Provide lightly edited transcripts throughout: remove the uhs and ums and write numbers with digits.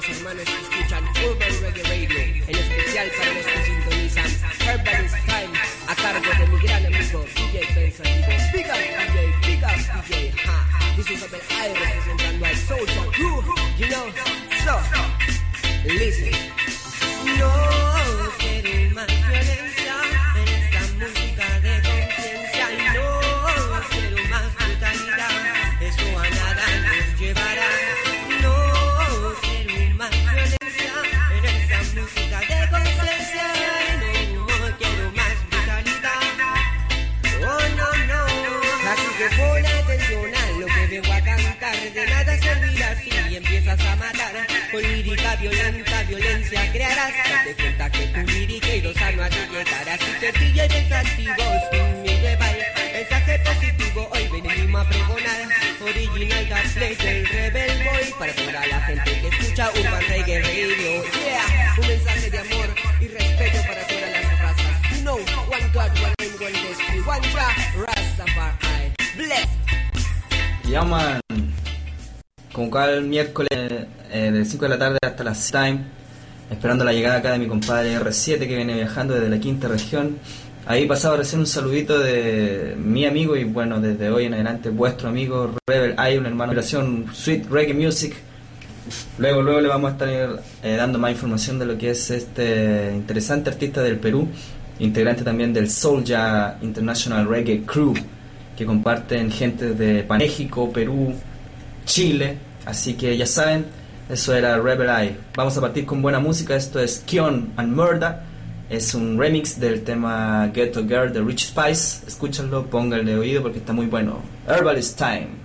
hermanos que escuchan Urban Reggae Radio, en especial para los que sintonizan Herbalist Time, a cargo de mi gran amigo DJ Pensativo. Big up DJ, ha. This is Abel I representando al Social Crew, you know, so, listen. No quiero más violencia en esta música de conciencia, y no quiero más brutalidad, eso a nada nos llevará. No quiero más violencia en esta música de conciencia, y no quiero más brutalidad. Oh no, así que pon atención a lo que vengo a cantar, de nada servirá si empiezas a matar. Con lírica violenta, violencia crearás. Date cuenta que tu lírica y dosa no ha de llegar. Así que DJ Pensativo, sin mi llevar mensaje positivo, hoy venimos a pregonar. Original gameplay del Rebel Boy, para toda la gente que escucha Urban Reggae Radio. Yeah, un mensaje de amor y respeto para todas las razas. You know, one God, one aim, one destiny, one Jah, Rastafari. Bless. Yeah, man. Como cada miércoles de 5 de la tarde hasta las time, esperando la llegada acá de mi compadre R7 que viene viajando desde la quinta región. Ahí pasaba recién un saludito de mi amigo y bueno, desde hoy en adelante vuestro amigo Rebel I, un hermano de relación Sweet Reggae Music. Luego le vamos a estar dando más información de lo que es este interesante artista del Perú, integrante también del Soulja International Reggae Crew, que comparten gente de México, Perú, Chile, así que ya saben, eso era Rebel Eye. Vamos a partir con buena música. Esto es Kion and Murda, es un remix del tema Ghetto Girl de Rich Spice. Escúchenlo, pónganle oído porque está muy bueno. Herbalist Time.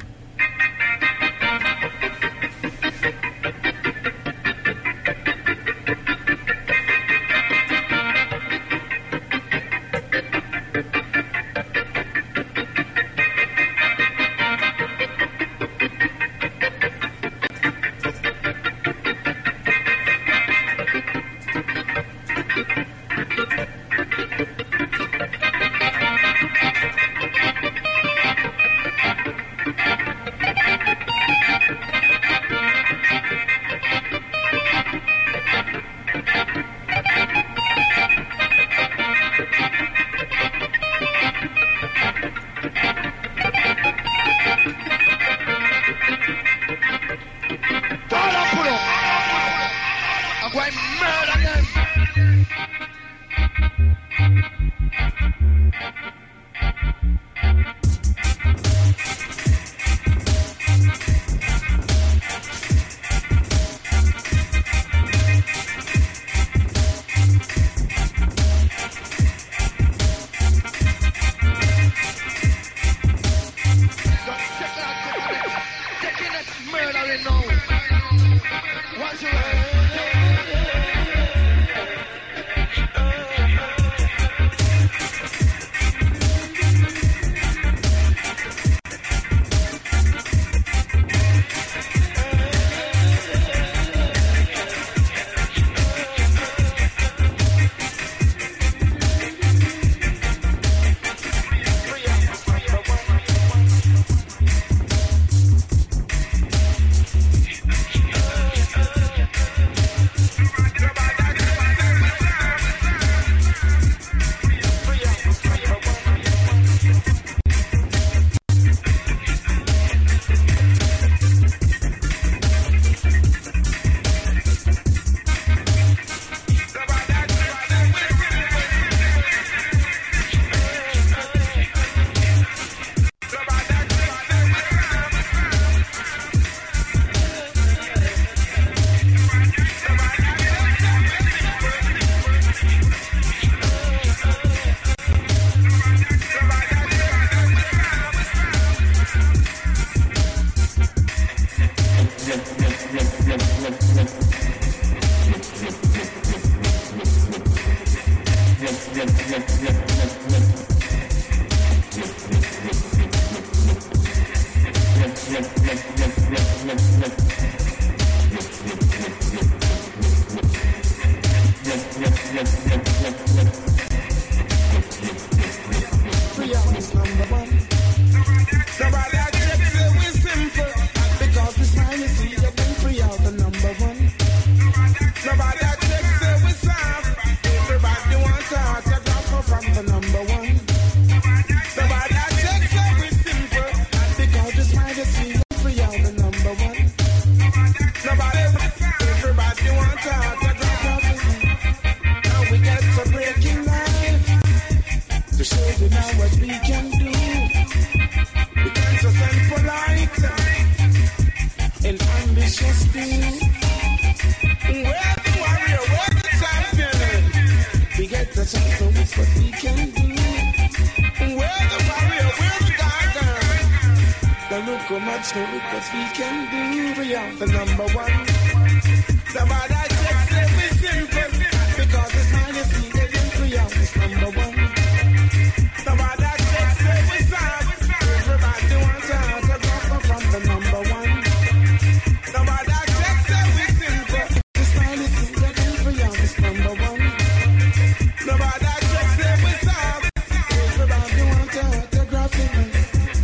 much that we can do. We are the number one. The bad I say we simple because it's highest needed in we are the number one. The bad I say we sound. Everybody wants to autograph from the number one. The bad I say we simple. It's highest needed in we are the number one. The bad I say we sound. Everybody wants to autograph from us.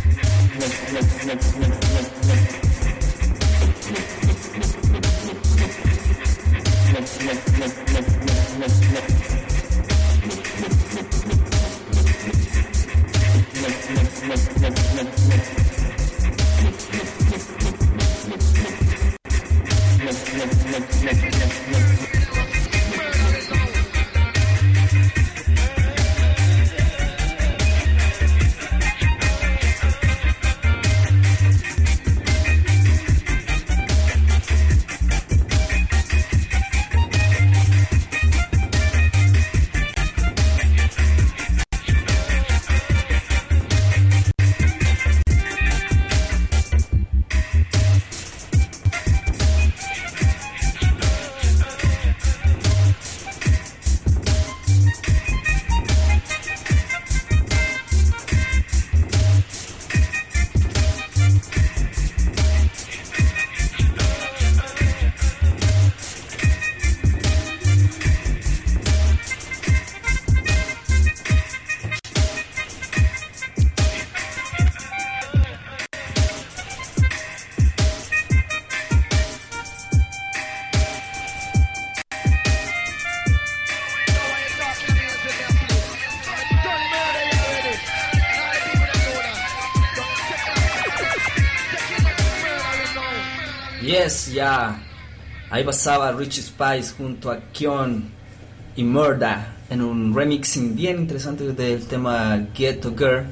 Yes, ya. Ahí pasaba Rich Spice junto a Kion y Murda en un remixing bien interesante del tema Ghetto Girl.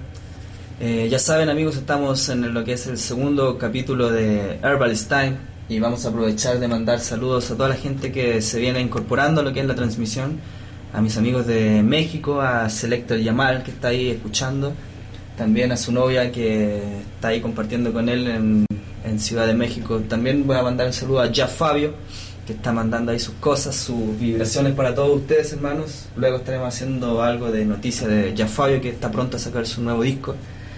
Ya saben, amigos, estamos en lo que es el segundo capítulo de Herbalist Time y vamos a aprovechar de mandar saludos a toda la gente que se viene incorporando a lo que es la transmisión, a mis amigos de México, a Selector Yamal que está ahí escuchando, también a su novia que está ahí compartiendo con él en Ciudad de México. También voy a mandar un saludo a Ya Fabio, que está mandando ahí sus cosas, sus vibraciones para todos ustedes, hermanos. Luego estaremos haciendo algo de noticia de Ya Fabio, que está pronto a sacar su nuevo disco.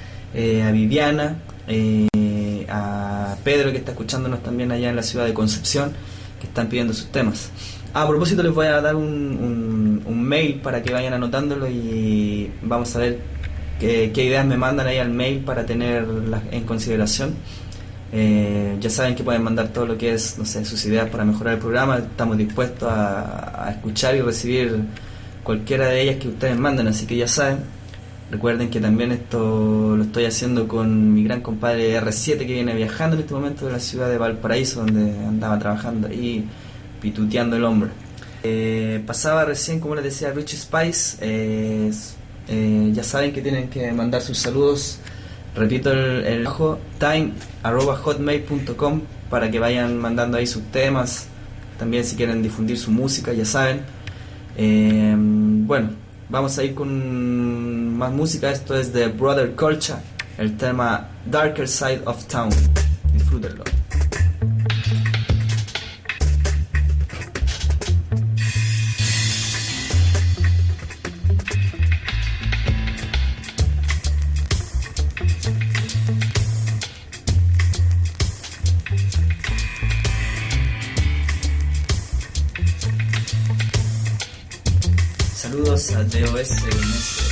A Viviana, a Pedro, que está escuchándonos también allá en la ciudad de Concepción, que están pidiendo sus temas. A propósito, les voy a dar un mail para que vayan anotándolo y vamos a ver qué ideas me mandan ahí al mail para tenerlas en consideración. Ya saben que pueden mandar todo lo que es, no sé, sus ideas para mejorar el programa. Estamos dispuestos a escuchar y recibir cualquiera de ellas que ustedes manden, así que ya saben. Recuerden que también esto lo estoy haciendo con mi gran compadre R7, que viene viajando en este momento de la ciudad de Valparaíso, donde andaba trabajando ahí pituteando el hombre. Pasaba recién, como les decía, Rich Spice. Ya saben que tienen que mandar sus saludos. Repito el ojo, time@hotmail.com, para que vayan mandando ahí sus temas. También si quieren difundir su música, ya saben. Bueno, vamos a ir con más música. Esto es de Brother Culture, el tema Darker Side of Town. Disfrútenlo. Saludos a DOS MS.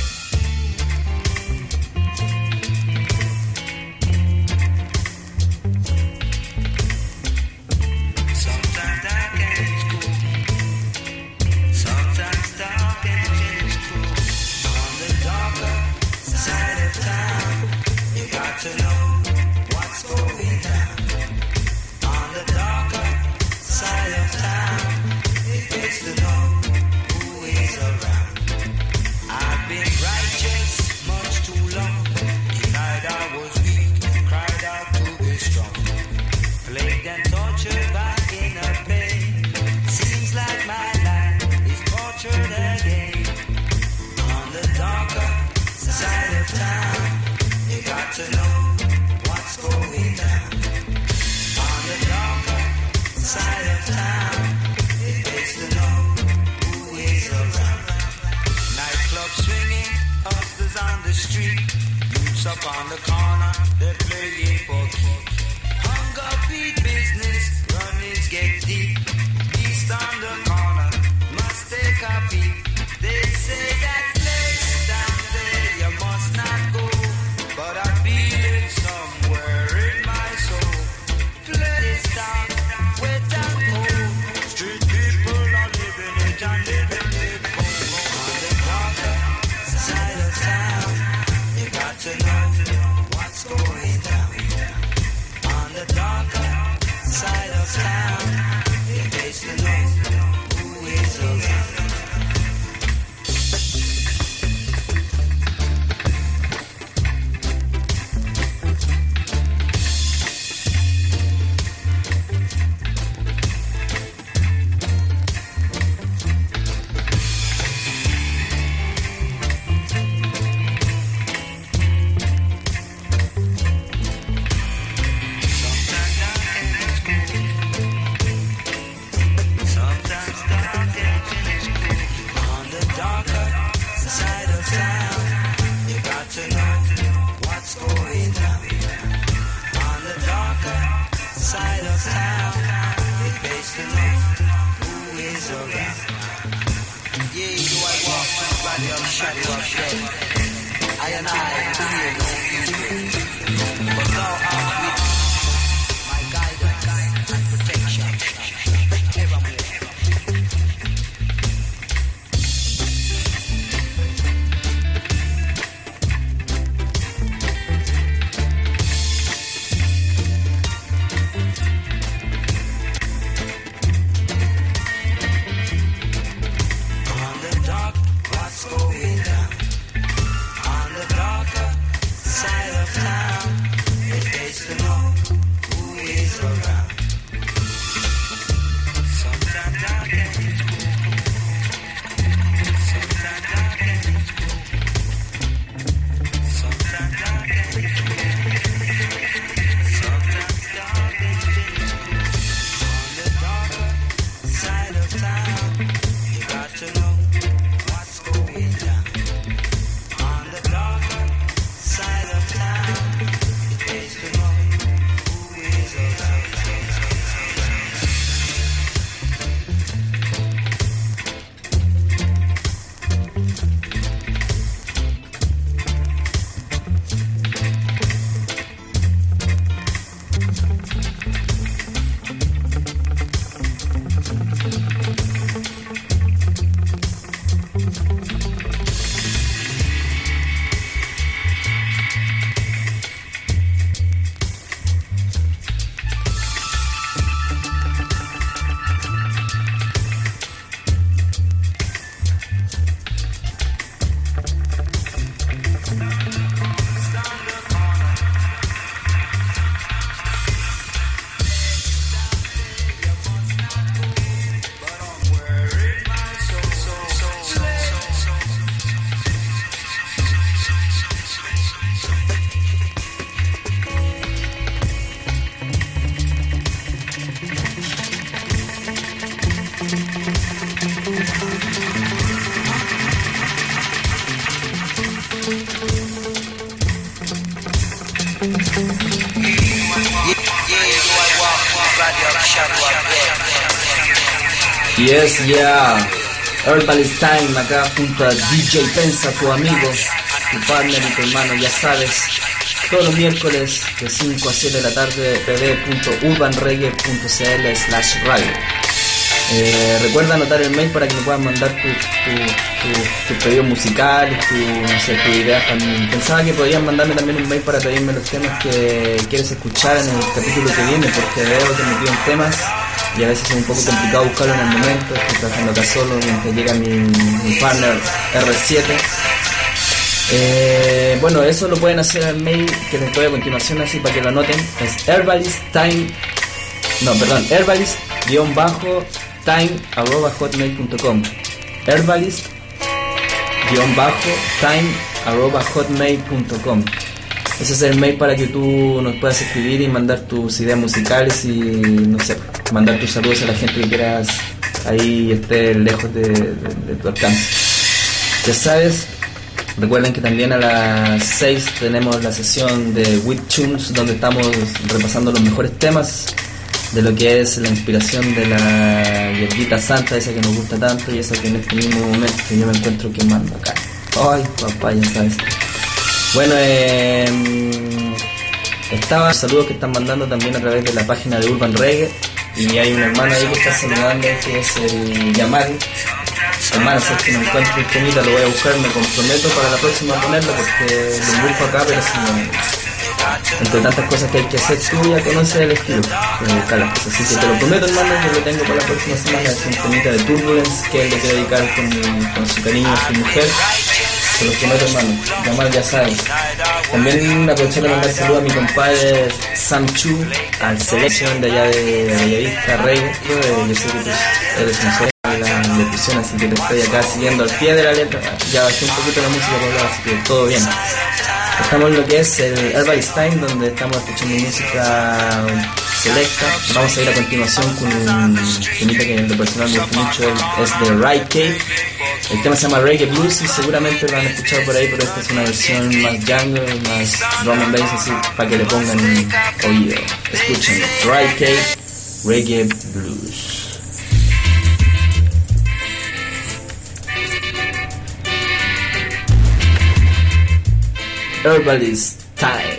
to know what's going down on the darker side of town. It pays to know who is around. Nightclub swinging, hustlers on the street, youths up on the corner, they're playing for keeps. Hunger feed business, runnings get deep. East on the corner, must take a peek. They say that place down there you must not go, but I feel it somewhere in my soul. Place down, wet and cold. Street people are living it and living it cold. On the darker side of town, you got to know what's going down. On the darker side of town, it pays to know who is around. Yes, yeah. Herbalist Time acá junto a DJ Pensa, tu amigo, tu partner y tu hermano, ya sabes. Todos los miércoles de 5 a 7 de la tarde, www.urbanreggae.cl/radio. Recuerda anotar el mail para que me puedas mandar tus pedidos musicales, tus ideas. Pensaba que podías mandarme también un mail para pedirme los temas que quieres escuchar en el capítulo que viene, porque veo que me piden temas y a veces es un poco complicado buscarlo en el momento. Estoy trabajando acá solo mientras llega mi partner R7. Bueno, eso lo pueden hacer al mail que les doy a continuación, así para que lo anoten. Es herbalist-time@hotmail.com. herbalist-time@hotmail.com. Ese es el mail para que tú nos puedas escribir y mandar tus ideas musicales y, no sé, mandar tus saludos a la gente que quieras ahí esté lejos de tu alcance. Ya sabes, recuerden que también a las 6 tenemos la sesión de With Tunes, donde estamos repasando los mejores temas de lo que es la inspiración de la hierbita santa, esa que nos gusta tanto y esa que en este mismo momento yo me encuentro quemando acá. Ay, papá, ya sabes. Bueno, estaba saludos que están mandando también a través de la página de Urban Reggae, y hay un hermano ahí que está saludando, que es el Yamal. Hermano, si es que no encuentro el temita, lo voy a buscar, me comprometo para la próxima a ponerlo porque lo busco acá, pero si no, entre tantas cosas que hay que hacer, tú ya conoces el estilo, así que te lo prometo, hermano, yo lo tengo para la próxima semana. Es un temita de Turbulence que él le quiere dedicar con su cariño a su mujer. Te lo prometo, hermano. Yamal, ya sabes. También aprovechar de mandar saludos a mi compadre Sam Chu, al Selection de allá de Bellavista, Rey. Yo sé que tú eres un ser de la locución, así que te estoy acá siguiendo al pie de la letra. Ya bajé un poquito la música por hablar, así que todo bien. Estamos en lo que es el Everybody's Time, donde estamos escuchando música selecta. Vamos a ir a continuación con un temita que en lo personal me gusta mucho, es de Right Cave. El tema se llama Reggae Blues y seguramente lo han escuchado por ahí, pero esta es una versión más jungle, más drum and bass, así para que le pongan oído. Escuchen, Right Cave, Reggae Blues. Everybody's Time.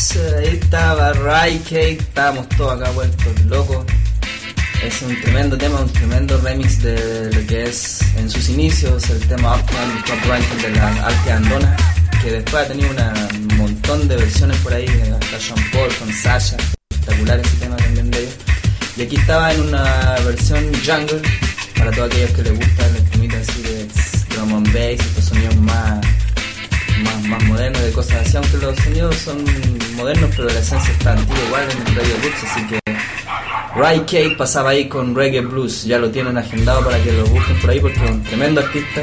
ahí estaba Ray Cake, estábamos todos acá vueltos locos. Es un tremendo tema, un tremendo remix de lo que es en sus inicios el tema Uptown Top Ranking de la Alfie Andona, que después ha tenido un montón de versiones por ahí, hasta Sean Paul con Sasha, espectacular ese tema también de ellos. Y aquí estaba en una versión jungle, para todos aquellos que les gusta el estimito así de drum and bass, estos sonidos más modernos, de cosas así, aunque los sonidos son modernos, pero la esencia está antigua igual en el Radio Roots, así que Ray Cake pasaba ahí con Reggae Blues, ya lo tienen agendado para que lo busquen por ahí porque es un tremendo artista.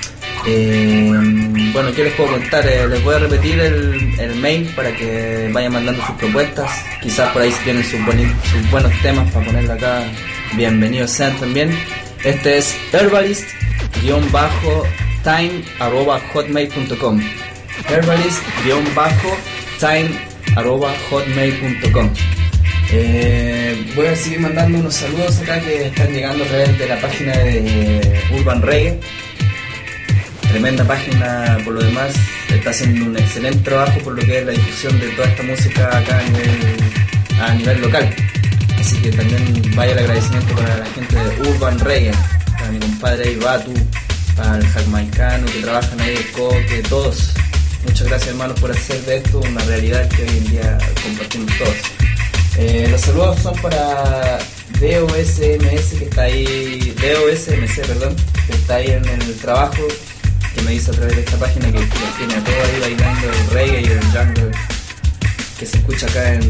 Bueno, ¿qué les puedo contar? Les voy a repetir el mail para que vayan mandando sus propuestas, quizás por ahí si tienen sus buenos temas para ponerlo acá, bienvenidos sean también. Este es herbalist-time@hotmail.com, herbalist-time@hotmail.com. Voy a seguir mandando unos saludos acá que están llegando a través de la página de Urban Reggae, tremenda página por lo demás, está haciendo un excelente trabajo por lo que es la difusión de toda esta música acá a nivel local, así que también vaya el agradecimiento para la gente de Urban Reggae, para mi compadre Ibatu, para el Jamaicano que trabajan ahí, el Coque, todos. Muchas gracias hermanos por hacer de esto una realidad que hoy en día compartimos todos. Los saludos son para DOSMC que está ahí, DOSMC, perdón, que está ahí en el trabajo, que me dice a través de esta página que tiene a todo ahí bailando el reggae y el jungle, que se escucha acá en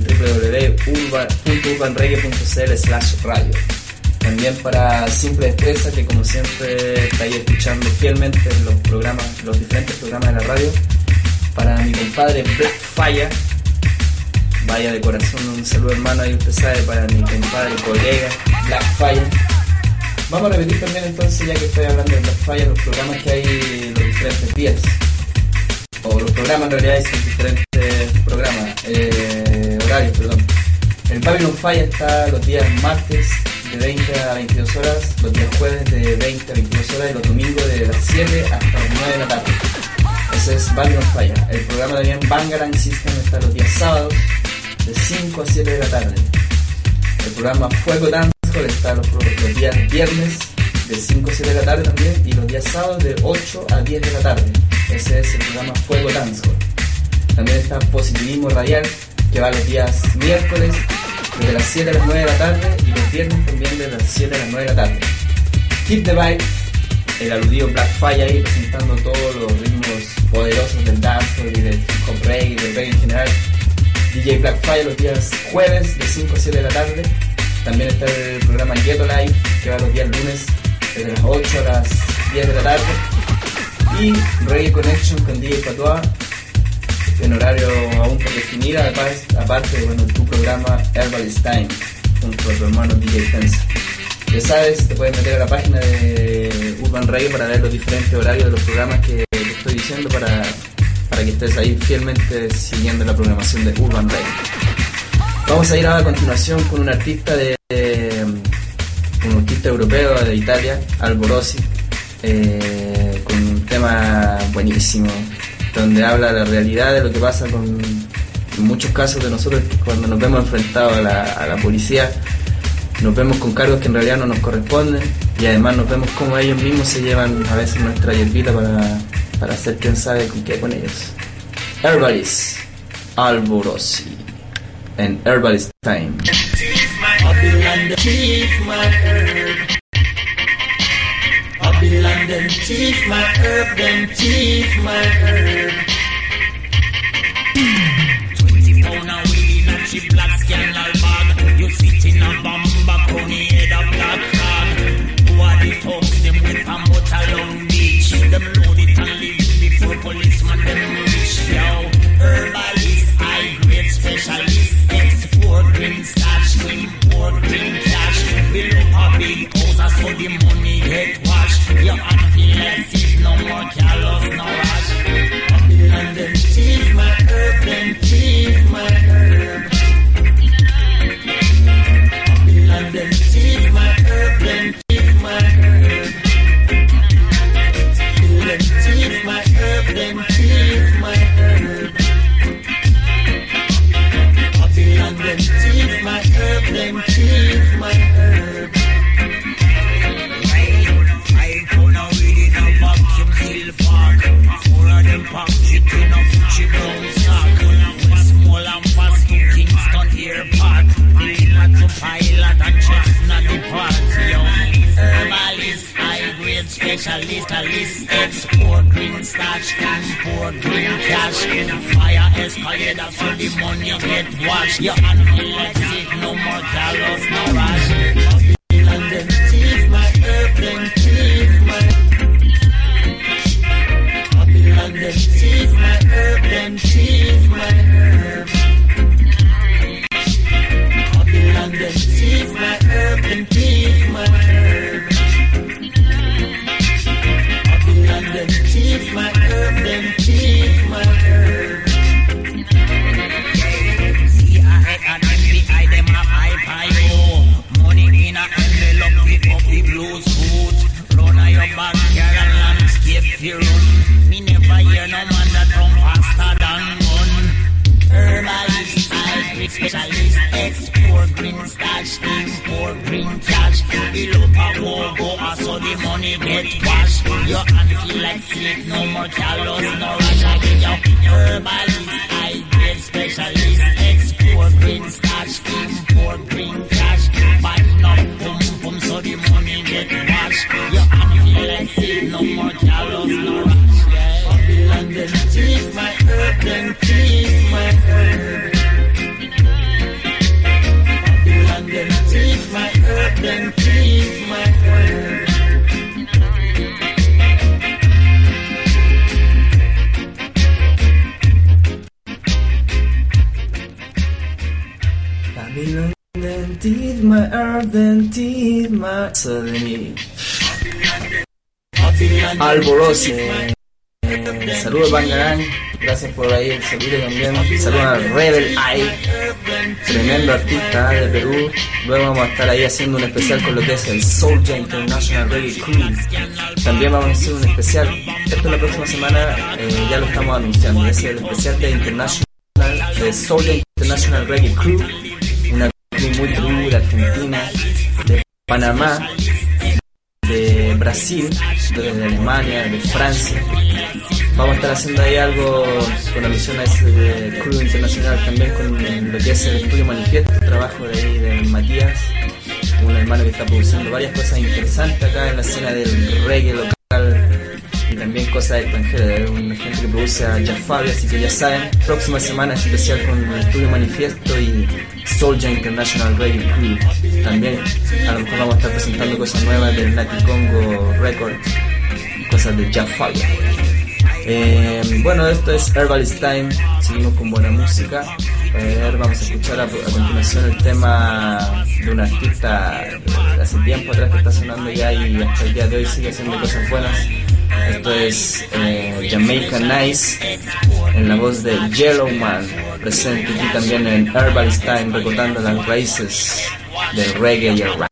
www.urbanreggae.cl/radio. También para Simple Expresa, que como siempre está ahí escuchando fielmente los diferentes programas de la radio. Para mi compadre Black Fire, vaya de corazón un saludo hermano, ahí usted sabe, para mi compadre, colega Black Fire. Vamos a repetir también entonces, ya que estoy hablando de Black Fire, los programas que hay los diferentes días, o los programas en realidad son diferentes programas, horarios, perdón. El Babylon Fire está los días martes de 20 a 22 horas, los días jueves de 20 a 22 horas y los domingos de las 7 hasta las 9 de la tarde. Ese es Babylon Fire. El programa también Bangarang System está los días sábados de 5 a 7 de la tarde. El programa Fuego Dancehall está los días viernes de 5 a 7 de la tarde también, y los días sábados de 8 a 10 de la tarde. Ese es el programa Fuego Dancehall. También está Positivismo Radial, que va los días miércoles desde las 7 a las 9 de la tarde y los viernes también de las 7 a las 9 de la tarde. Keep the Vibe, el aludido Black Fire ahí presentando todos los ritmos poderosos del dancehall y del hip hop reggae y del reggae en general. DJ Black Fire los días jueves de 5 a 7 de la tarde. También está el programa Ghetto Live, que va los días lunes desde las 8 a las 10 de la tarde. Y Reggae Connection con DJ Patois en horario aún por definir, aparte de tu programa Herbalist Time junto a tu hermano DJ Tensa. Ya sabes, te puedes meter a la página de Urban Reggae para ver los diferentes horarios de los programas que te estoy diciendo, para que estés ahí fielmente siguiendo la programación de Urban Reggae. Vamos a ir a continuación con un artista europeo de Italia, Alborosi, con un tema buenísimo, donde habla de la realidad de lo que pasa en muchos casos de nosotros cuando nos vemos enfrentados a la policía. Nos vemos con cargos que en realidad no nos corresponden, y además nos vemos como ellos mismos se llevan a veces nuestra hierbita para hacer quién sabe con qué con ellos. Herbalist, Alborosi, en Herbalist Time. Babylon thief my herb. Babylon them thief my herb, them thief my herb. 20 pound of weed in a cheap black scandal bag. You sit in a bamba coney head a black hog. Who are the folks them with a motor long beach? Them load it and leave it before policeman them reach. Yo, herbalist, high grade specialist. Export green starch, import green cash. Build up a big house so the money get washed. Your hand feel like it, no more callous, no rush. Babylon them thief my herb, them thief my herb. Babylon them thief my herb, them thief my herb. Them thief my herb, them thief my herb. specialist, export green starch, import green cash. Fire escalator so the money get washed. Your hand feel like sick, no more callous, no rush. And then thief my herb, then thief my. And then thief my herb, then thief my herb. And then thief my herb, then thief my herb. And then thief my herb, then thief my herb. CIA and FBI, them a pipe-I-O. Money in a envelope, pick up the blues food. Run on your backyard and landscape for run. Me never hear no man that run faster than gun. Herbalist, hybrid specialist, export green starch, import green cash. Fill up a go, so the money get washed. Your hand feel like sick, no more callous, no rush. I give you herbalist, hybrid specialist, export green starch, import green cash. Button up, pum, so the money get washed. Your hand feel like sick, no more callous, no rush. And then thief my herb, then thief my herb. And then thief my herb, then thief my herb. Babylon, then thief my herb, then thief my. So de mi Alborosi. Saludos Bangarang, gracias por ahí el saludo también. Saludos a Rebel Eye, tremendo artista de Perú. Luego vamos a estar ahí haciendo un especial con lo que es el Soulja International Reggae Crew. También vamos a hacer un especial, esto la próxima semana, ya lo estamos anunciando, es el especial de Soulja International Reggae Crew, una crew muy Perú, de Argentina, de Panamá, de Brasil, de Alemania, de Francia. Vamos a estar haciendo ahí algo con alusión a ese crew internacional, también con lo que es el estudio Manifiesto, el trabajo de ahí de Matías, un hermano que está produciendo varias cosas interesantes acá en la escena del reggae local y también cosas extranjeras, una gente que produce a Jaffabi, así que ya saben, próxima semana es especial con el estudio Manifiesto y Soulja International Reggae Crew. También a lo mejor vamos a estar presentando cosas nuevas del Nati Congo Records, cosas de Jaffabi. Bueno, esto es Herbalist Time, seguimos con buena música. Vamos a escuchar a continuación el tema de un artista de hace tiempo atrás que está sonando ya y hasta el día de hoy sigue haciendo cosas buenas. Esto es Jamaica Nice en la voz de Yellow Man, presente aquí también en Herbalist Time, recordando las raíces del reggae y el rap.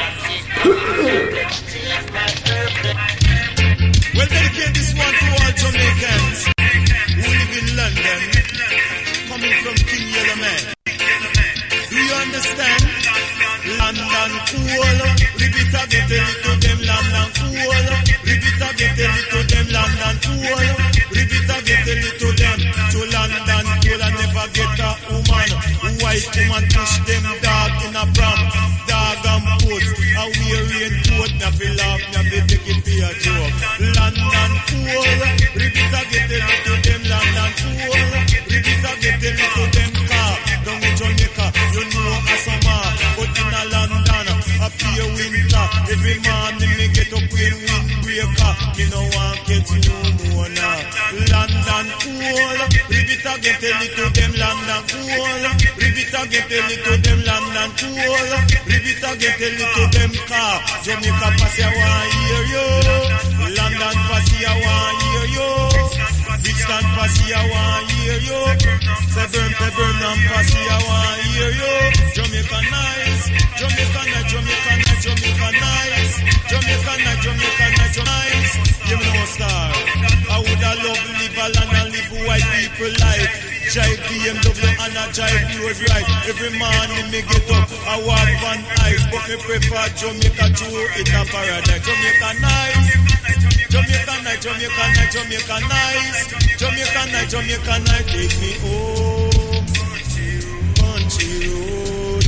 Well, dedicate this one to all Jamaicans who live in London, coming from King Yellow Man. Do you understand? London cool, repeat again, tell it to them, London cool. Repeat again, tell it to them, London cool. Repeat again, tell it to them, to London cool. I never get a woman, white woman push them dog in a pram, dog and post. A wearing coat, na feel up, na be take it for a joke. London cool, repeat again, tell it to them, London cool. Repeat again, tell it to them, car. Down in Jamaica, you know a summer, but in a London, a pure winter. Every morning me get up with windbreaker. Me no want get no more now. London cool, repeat again, tell it to them, London cool. Repeat again, tell it to them, London cool. Repeat again, tell it to them, car. Jamaica Passy, I want hear you. London Passy, I want hear you. Brixton Passy, I want hear you. Severn Passy, I want hear you. Jamaica nice, Jamaica nice, Jamaica nice, Jamaica nice. Jamaica nice, Jamaica nice, nice. You know star, I woulda love live a land and live white people life. Drive BMW and I drive road right. Every morning me get up, I walk on ice, but me prefer Jamaica to it a paradise. Jamaica nice, Jamaica nice, Jamaica nice, Jamaica nice. Jamaica nice, Jamaica nice, take me home, country road,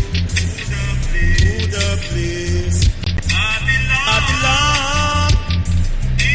to the place I belong.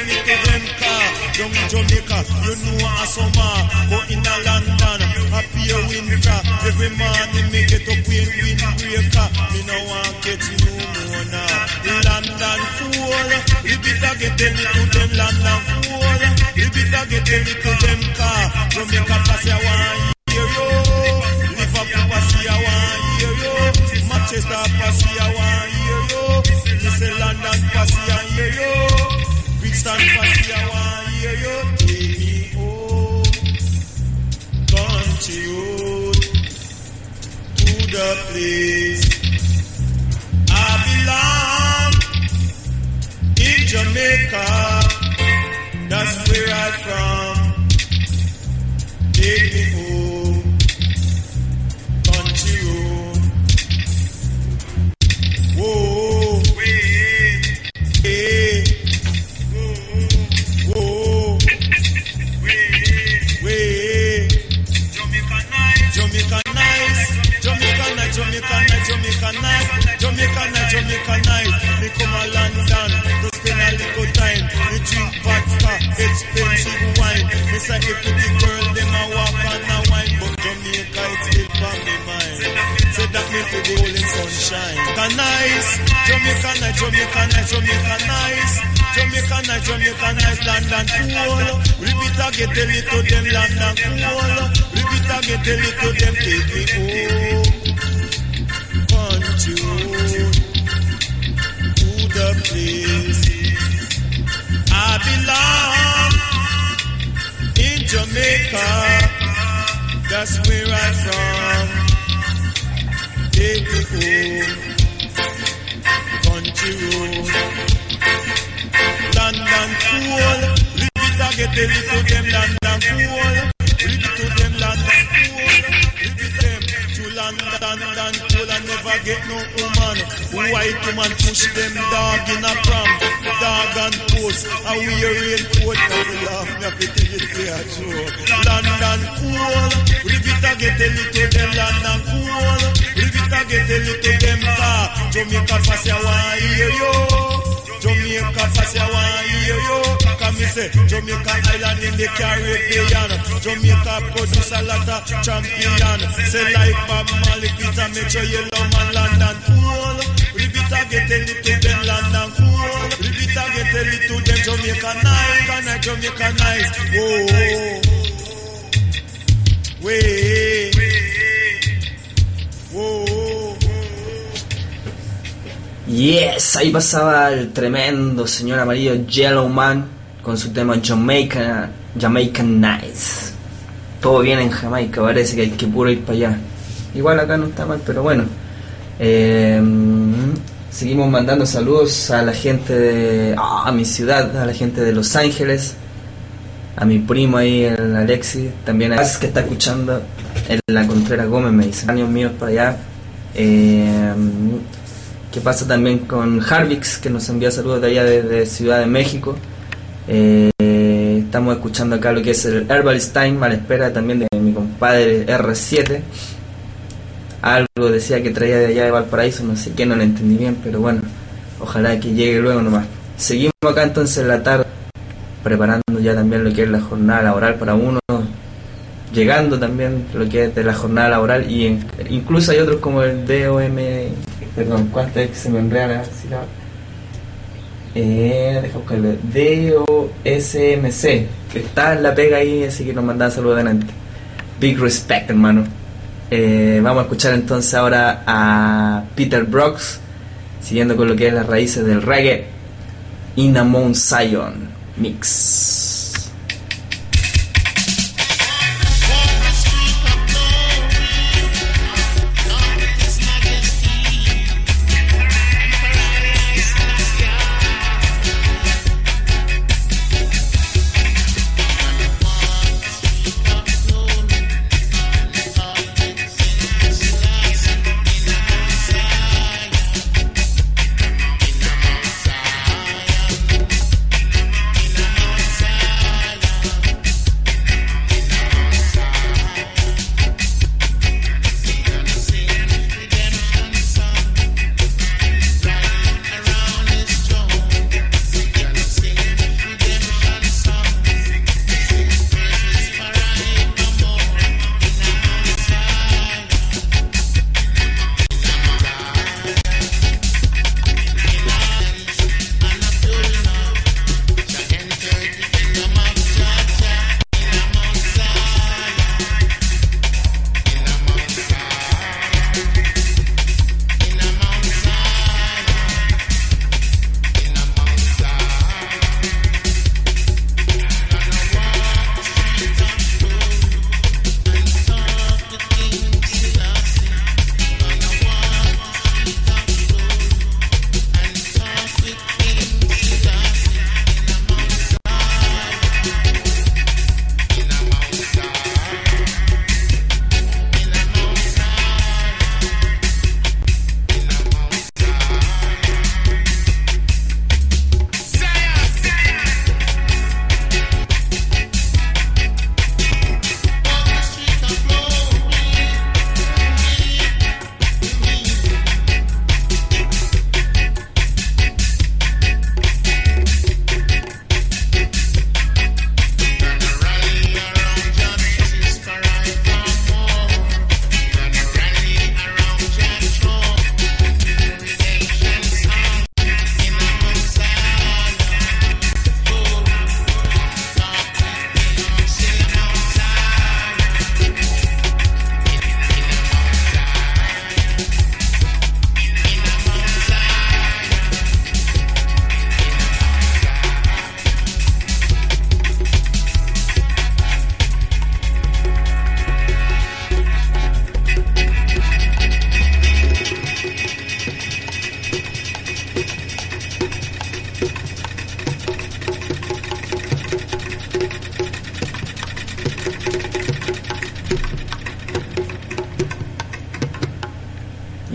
tell it to them car. Down in Jamaica, you know a summer. But in a London, happy winter. Every morning me get up windbreaker. Me no want catch no more now. London fool, the bit I get tell it to them. London fool, the bit I get tell it to them car. Jamaica pass ya one year yo. Liverpool pass ya one year yo. Manchester pass ya one year yo. Me say London pass ya year yo. Brixton pass ya one year yo. Take me home, country road, to the place I belong. In Jamaica, that's where I'm from. Take me home, country road. Whoa, wait, whoa, wait. Jamaica nice, Jamaica nice, Jamaica nice, Jamaica nice, Jamaica nice, Jamaica nice, Jamaica nice. Me come a London, to spend a little time. Me drink vodka, expensive wine. Me say a pretty girl, them a walk and a wine, but Jamaica it's still from me mind. Say that me for the whole in sunshine. Nice, Jamaica nice, Jamaica nice, Jamaica nice, Jamaica nice, Jamaica nice. London cool, repeat again, tell it to them. London cool, repeat again, tell it to them. Take me home, country road, to the place I belong. In Jamaica, that's where I'm from. Take me home, country road. London cool, repeat again, tell it to them. London cool, repeat to them. London cool, repeat them. To London cool and never get no woman. White woman push them dog in a pram. Dog and post, and we a raincoat. And we laugh, me have to tell it clear true. London cool, repeat again, tell it to them. London cool, repeat again, tell it to them. Jamaica pass ya one year yo. Jamaica pass ya one year yo. Come me say Jamaica island in the Caribbean. Jamaica produce a lot of champion. Say like Bob Marley, Peter Metro, Yellow Man, London cool. Repeat again, tell it to them. London cool. Repeat again, tell it to them. Jamaica nice, Jamaica nice. Whoa, wait, whoa. Yes, ahí pasaba el tremendo señor amarillo Yellow Man con su tema Jamaican Nice. Todo bien en Jamaica, parece que hay que puro ir para allá. Igual acá no está mal, pero bueno. Seguimos mandando saludos a la gente de a mi ciudad, a la gente de Los Ángeles, a mi primo ahí, el Alexis, también a que está escuchando en la Contreras Gómez, me dice años míos para allá. ¿Qué pasa también con Harvix, que nos envía saludos de allá desde Ciudad de México? Estamos escuchando acá lo que es el Herbalist Time, a la espera también de mi compadre R7. Algo decía que traía de allá de Valparaíso, no sé qué, no lo entendí bien, pero bueno, ojalá que llegue luego nomás. Seguimos acá entonces en la tarde, preparando ya también lo que es la jornada laboral para uno, llegando también lo que es de la jornada laboral, y incluso hay otros como el DOM, perdón, ¿cuánto es que se me enreda? Deja buscarlo, DOSMC, que está en la pega ahí, así que nos mandan saludos adelante. Big respect, hermano. Vamos a escuchar entonces ahora a Peter Brooks, siguiendo con lo que es las raíces del reggae, In a Mount Zion Mix.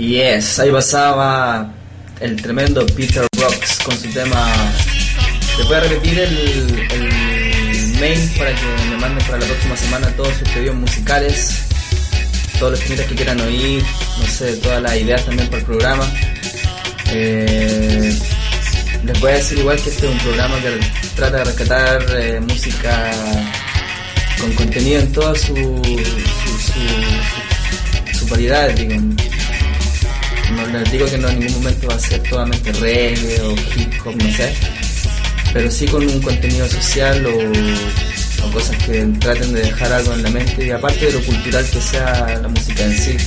Yes, ahí pasaba el tremendo Peter Rocks con su tema. Les voy a repetir el mail para que me manden para la próxima semana todos sus pedidos musicales, todos los temitas que quieran oír, no sé, todas las ideas también para el programa. Les voy a decir igual que este es un programa que trata de rescatar música con contenido en toda su variedad, digo. No les digo que no en ningún momento va a ser totalmente reggae o hip hop, no sé, pero sí con un contenido social o cosas que traten de dejar algo en la mente, y aparte de lo cultural que sea la música en sí.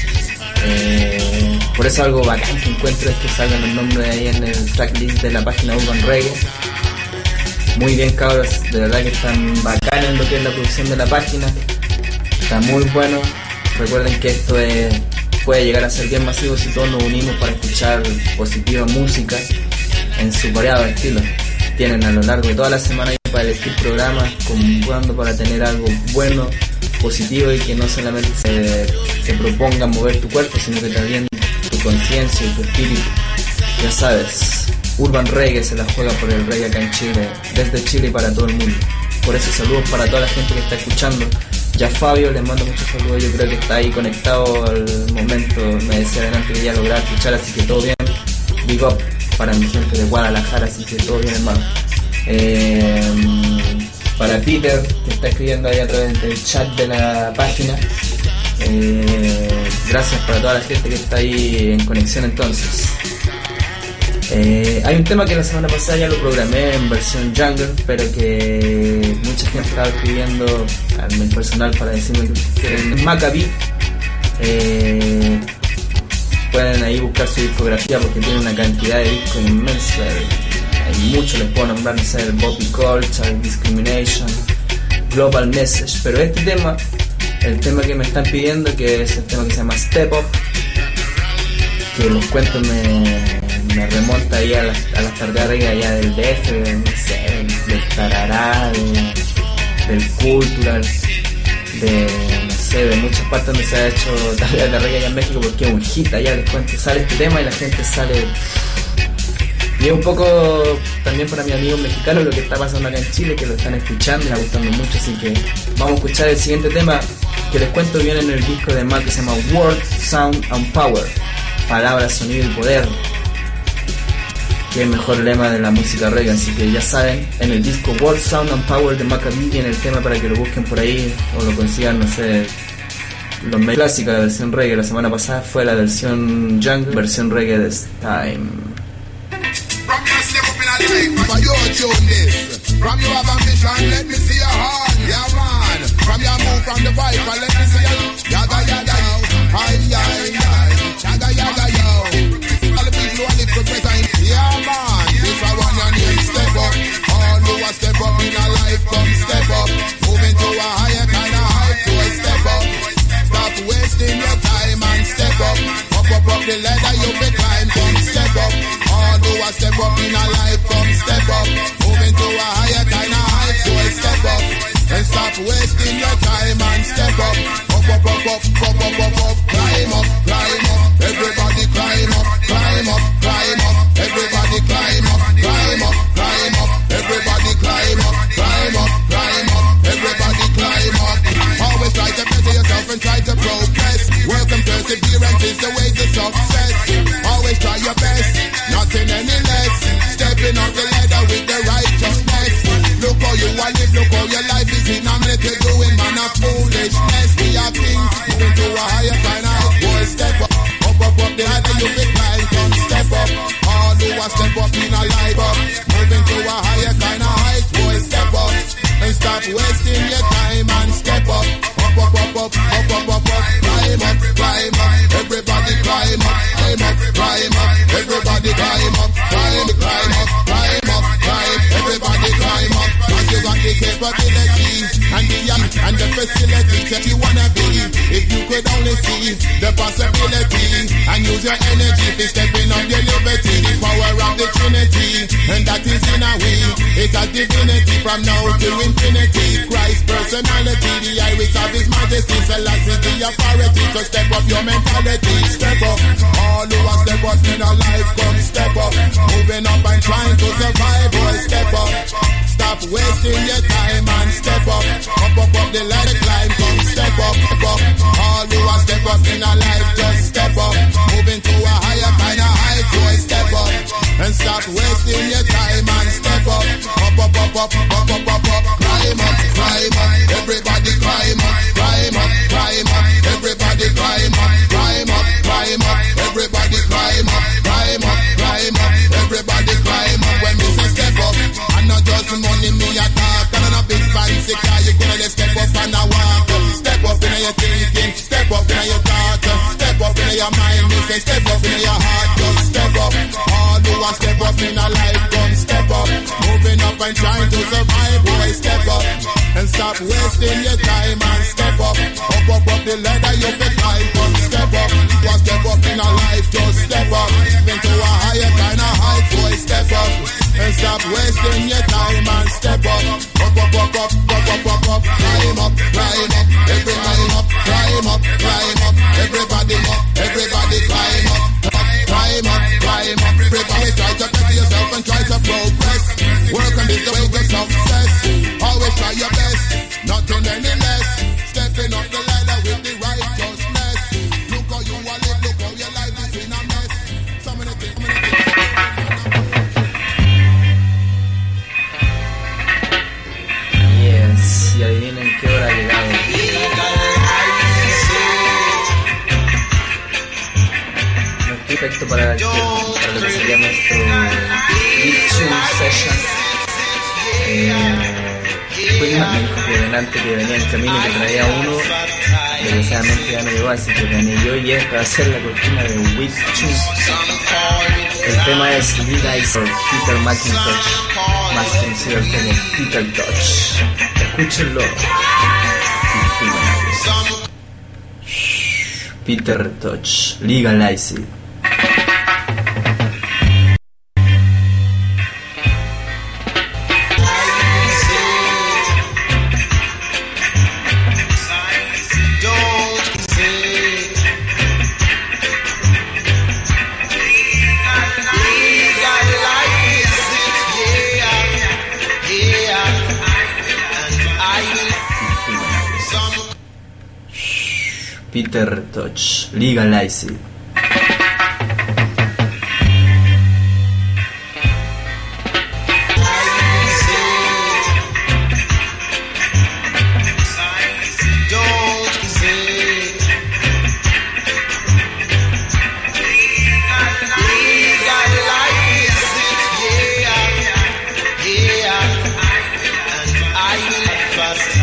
Por eso algo bacán que encuentro es que salgan los nombres ahí en el tracklist de la página Urban Reggae. Muy bien, cabros, de verdad que están bacán en lo que es la producción de la página, está muy bueno. Recuerden que esto puede llegar a ser bien masivo si todos nos unimos para escuchar positiva música en su variado estilo. Tienen a lo largo de toda la semana para elegir programas, jugando para tener algo bueno, positivo, y que no solamente se proponga mover tu cuerpo, sino que también tu conciencia y tu espíritu. Ya sabes, Urban Reggae se la juega por el reggae acá en Chile, desde Chile y para todo el mundo. Por eso saludos para toda la gente que está escuchando. Ya Fabio, les mando muchos saludos, yo creo que está ahí conectado al momento, me decía adelante que ya lograba escuchar, así que todo bien. Big up para mi gente de Guadalajara, así que todo bien, hermano. Para Peter, que está escribiendo ahí a través del chat de la página, gracias para toda la gente que está ahí en conexión. Entonces, hay un tema que la semana pasada ya lo programé en versión jungle, pero que mucha gente estaba escribiendo al mail personal para decirme que quieren Maccabi. Pueden ahí buscar su discografía porque tiene una cantidad de discos inmensa. Hay muchos, les puedo nombrar, no sé, el Bobby Culture, Discrimination, Global Message, pero este tema, el tema que me están pidiendo, que es el tema que se llama Step Up, que les cuento me remonta ahí a las tardeadas allá del DF, no sé, del Tarará, del Cultural, no sé, de muchas partes donde se ha hecho tardeadas de reggae allá en México, porque es un hit allá, les cuento, sale este tema y la gente sale. Y es un poco también para mis amigos mexicanos lo que está pasando acá en Chile, que lo están escuchando y les está gustando mucho, así que vamos a escuchar el siguiente tema que les cuento bien en el disco de Mac, que se llama Word, Sound and Power, palabras, sonido y poder, que es el mejor lema de la música reggae. Así que ya saben, en el disco Word, Sound and Power de Maccabi viene el tema para que lo busquen por ahí o lo consigan, no sé. Los medios clásicos de la versión reggae la semana pasada fue la versión jungle, versión reggae this time. From your step up in a life, from your tune this. From your have ambition, let me see your heart, yeah man. From your move from the vibe, let me see your yaga yaga yo, hi hi hi, yaga yaga yo. All the people who live for better, yeah man. If I want your name, step up. All who are step up in a life, come step up. Moving to a higher kind of height, to a step up. Stop wasting your time and step up. Up the ladder you be climb, come step up. All who are step up in a life, come step up. Moving to a higher kind of height, so I step up. And stop wasting your time and step up. Up, up, up, up, up, up, up, up. Climb up, climb up. Everybody climb up, climb up, climb up. Everybody climb up, climb up, climb up. Everybody climb up, climb up, climb up. Everybody climb up. Always try to better yourself and try to progress. Welcome, perseverance is the way to success. Always try your best, nothing any less. Stepping up the ladder with the righteousness. Look how you want it, look how your life is in a minute. You're doing man of foolishness. We are kings, moving to a higher kind of boy. Step up, up, up, up the ladder you be climb. Come step up, all who are step up in a life up. Moving to a higher kind of height, boy. Step up, and stop wasting your time and step up. Up, up, up, up, up, up, up, up. Climb up, climb up. Everybody climb up, climb up, climb up. Everybody climb up, climb, climb up, climb up, climb. Everybody climb up. Cause you got the capability and and the facilities that you wanna be. If you could only see the possibility and use your energy for stepping up your liberty, the power of the Trinity, and that is in a way. It has divinity from now to infinity. Christ's personality, the iris of His Majesty, Selassie the authority. So step up your mentality, step up. All who are step up in our life, come step up. Moving up and trying to survive, boy, step up. Stop wasting your time and step up. Up the ladder climb, come step up, step up. All who are step up in our life, just step up. Moving to a higher kind of height, boy, step up. And stop wasting your time and step up. Up. Climb up, climb up. Everybody climb up, climb up, climb up. Everybody climb up, climb up, climb up. Everybody climb up, climb up, climb up. Everybody climb up. When me say step up, and not just money me a talk. And a big fancy car, you gonna step up and a walk. Step up in your thinking, step up in your thought, step up in your mind. Me say step up in your heart, just step up. All who want step up in a life, come step up. Moving up and trying to survive, boy, step up. And stop wasting your time and step up. Up the ladder you can climb, come step up. You step up in a life, just step up. Into a higher kind of height, boy, step up. And stop wasting your time and step up. Up. Climb up, climb up. Every climb up, climb up, climb up. Everybody up, everybody climb up. Climb up, climb up. Everybody try to better yourself and try to progress. Work on this the way to success. Always try your best, nothing any less. Stepping up the ladder with the righteousness. Look how you are live, look how your life is in a mess. So many things. Yes, y adivinen qué hora ha llegado. No es perfecto para lo que sería nuestro Lithium Session. Queen me dijo que delante que venía en camino y que traía uno. Desgraciadamente ya no llegó, así que gané yo y esta va a ser la cortina de Witching. El tema es Legalize por Peter McIntosh, más conocido como Peter Tosh. Escúchenlo. Peter Tosh, Legalize It. Peter Tosh, Legalize It.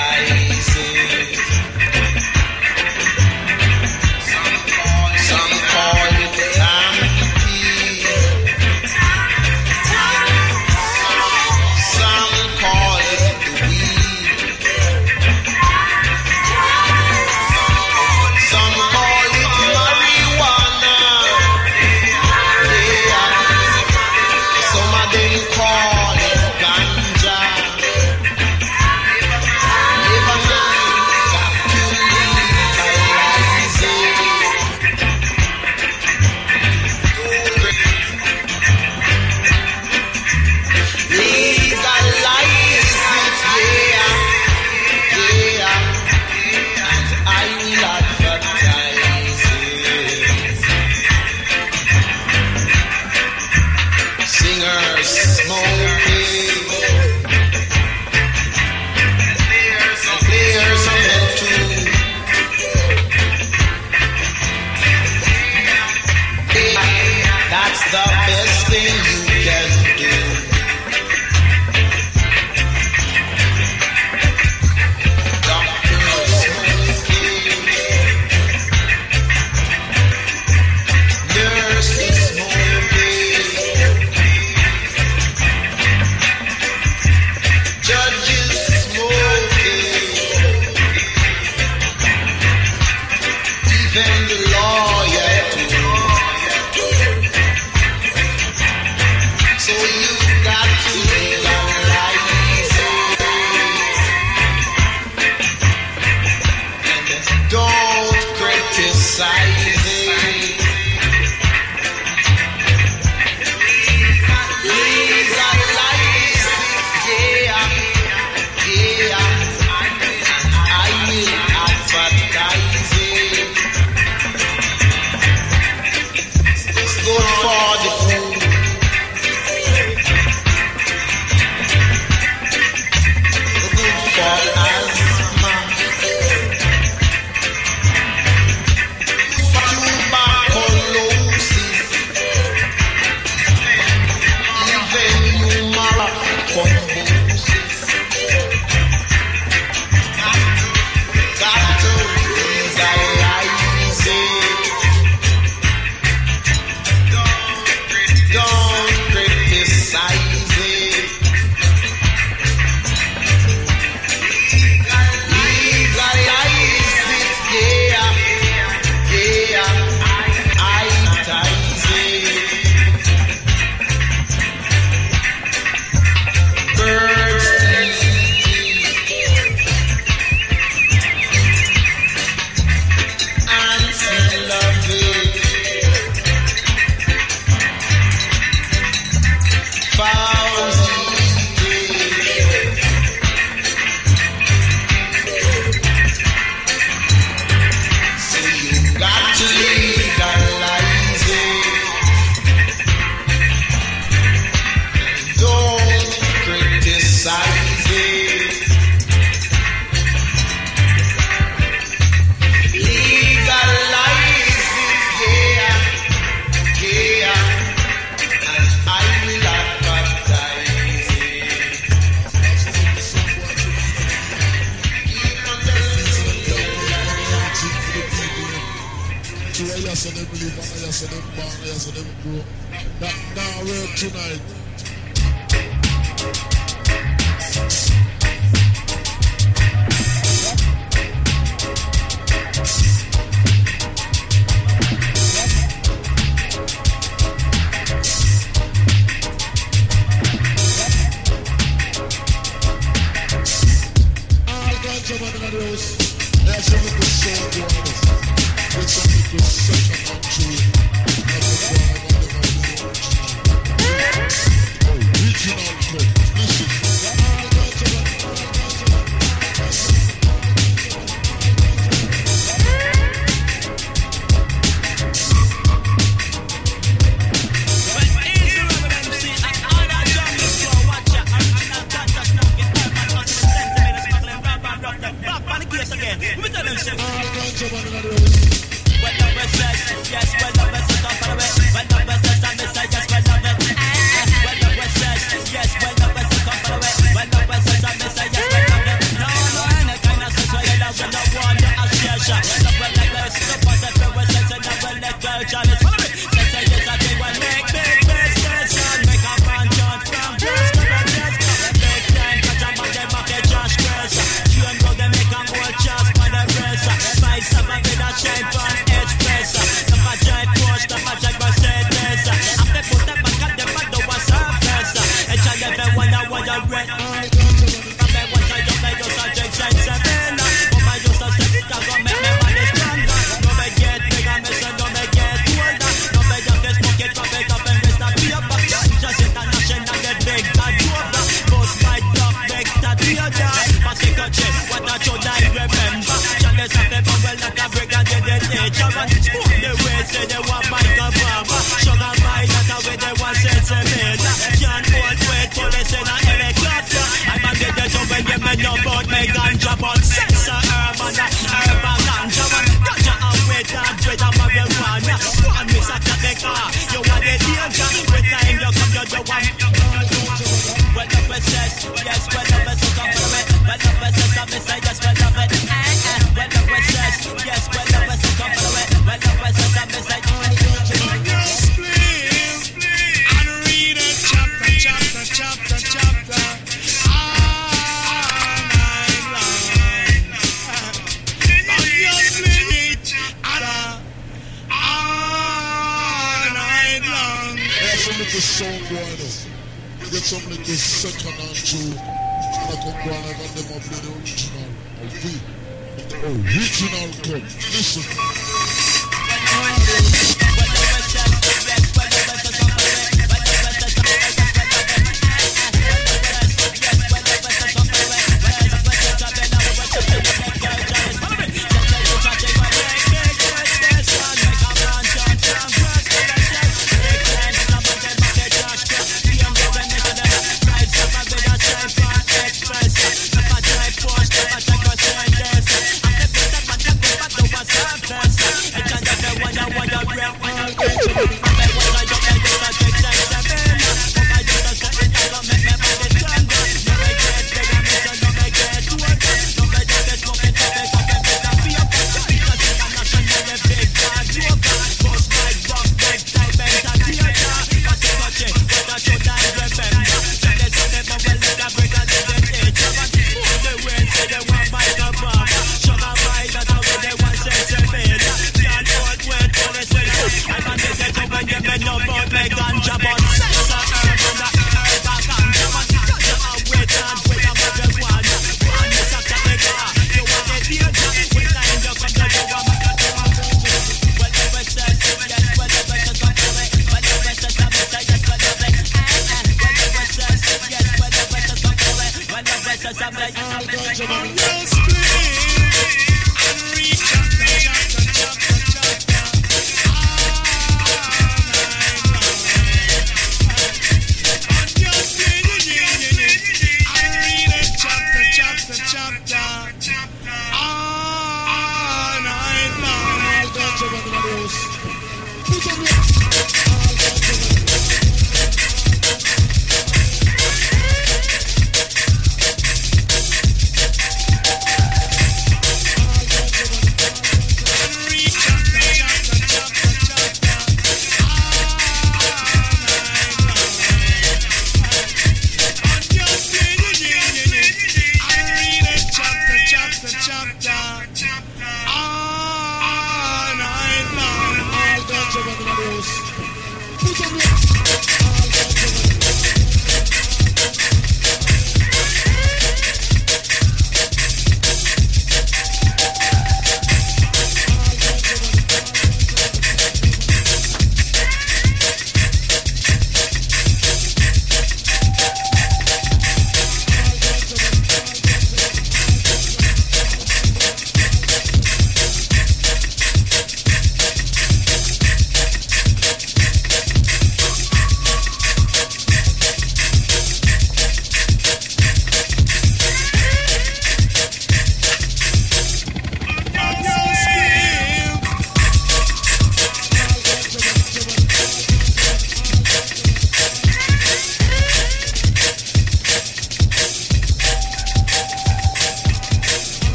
Some say them live and I say them born, I say them grow. That now work tonight.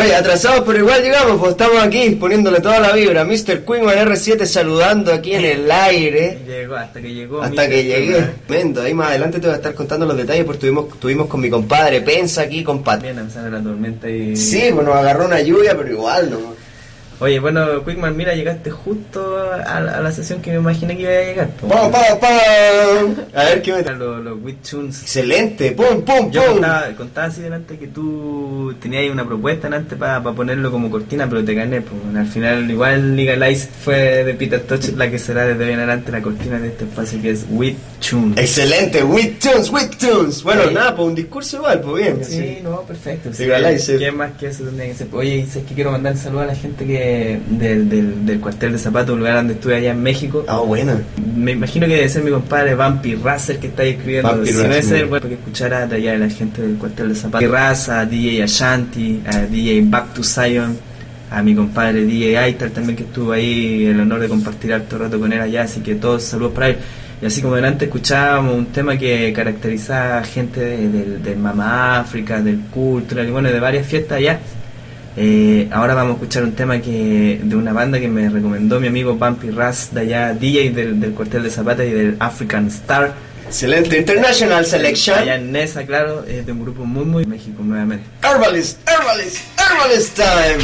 Oye, atrasados pero igual llegamos, pues estamos aquí poniéndole toda la vibra. Mr. Queenman R7 saludando aquí en el aire. Llegó, hasta que llegó. Hasta que llegué. Tremendo. Ahí más adelante te voy a estar contando los detalles porque tuvimos con mi compadre Pensa aquí, compadre. Bien, empezando la tormenta y... Sí, pues nos agarró una lluvia, pero igual no. Oye, bueno, Quickman, mira, llegaste justo a la sesión que me imaginé que iba a llegar. ¡Pum, pum, pum! A ver qué me... Los With Tunes. Excelente, ¡pum, pum, Yo pum! contaba así delante que tú tenías ahí una propuesta antes para ponerlo como cortina, pero te gané. Pues, al final, igual Legalize fue de Peter Tosh la que será desde hoy en adelante la cortina de este espacio que es With Tunes. Excelente, With Tunes, With Tunes. Bueno, nada, pues un discurso igual, pues bien. Sí, así. no, perfecto. Legalize. ¿Qué más que eso tendría que ser? Oye, es que quiero mandar un saludo a la gente que del cuartel de Zapato, un lugar donde estuve allá en México. Ah, bueno. Me imagino que debe ser mi compadre Bumpy Razer que está ahí escribiendo. Bumpy Si no debe Razer, ser, bueno, que escuchara de allá de la gente del cuartel de Zapato. Bumpy Razer, a DJ Ashanti, a DJ Back to Zion, a mi compadre DJ Aitar también que estuvo ahí, el honor de compartir harto rato con él allá, así que todos saludos para él. Y así como delante escuchábamos un tema que caracteriza a gente del Mama África, del Cultural y bueno, de varias fiestas allá. Ahora vamos a escuchar un tema de una banda que me recomendó mi amigo Bumpy Raz de allá, DJ del cuartel de Zapata y del African Star. Excelente, International Selection. Allá en Nesa, claro, es de un grupo muy México nuevamente. Herbalist time.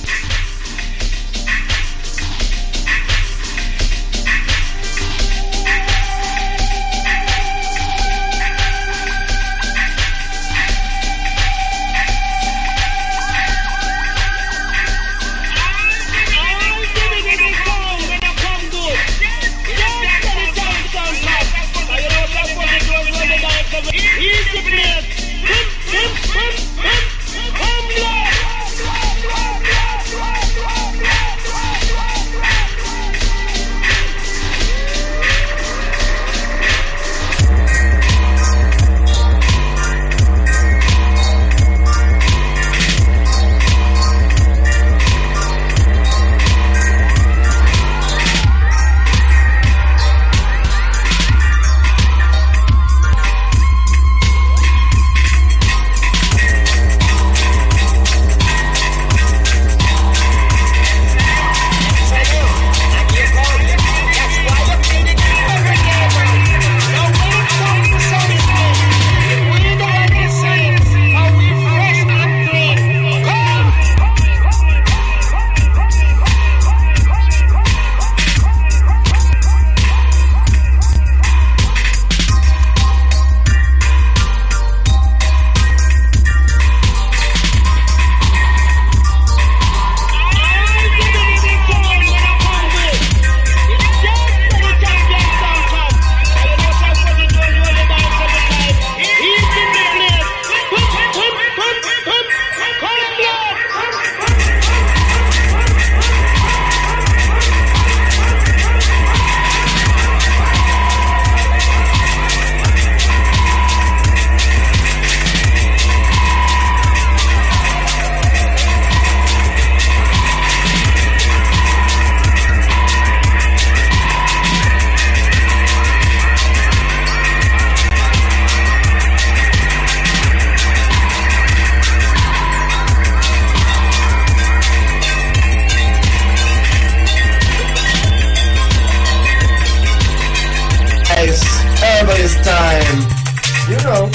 Herbalist time. You know.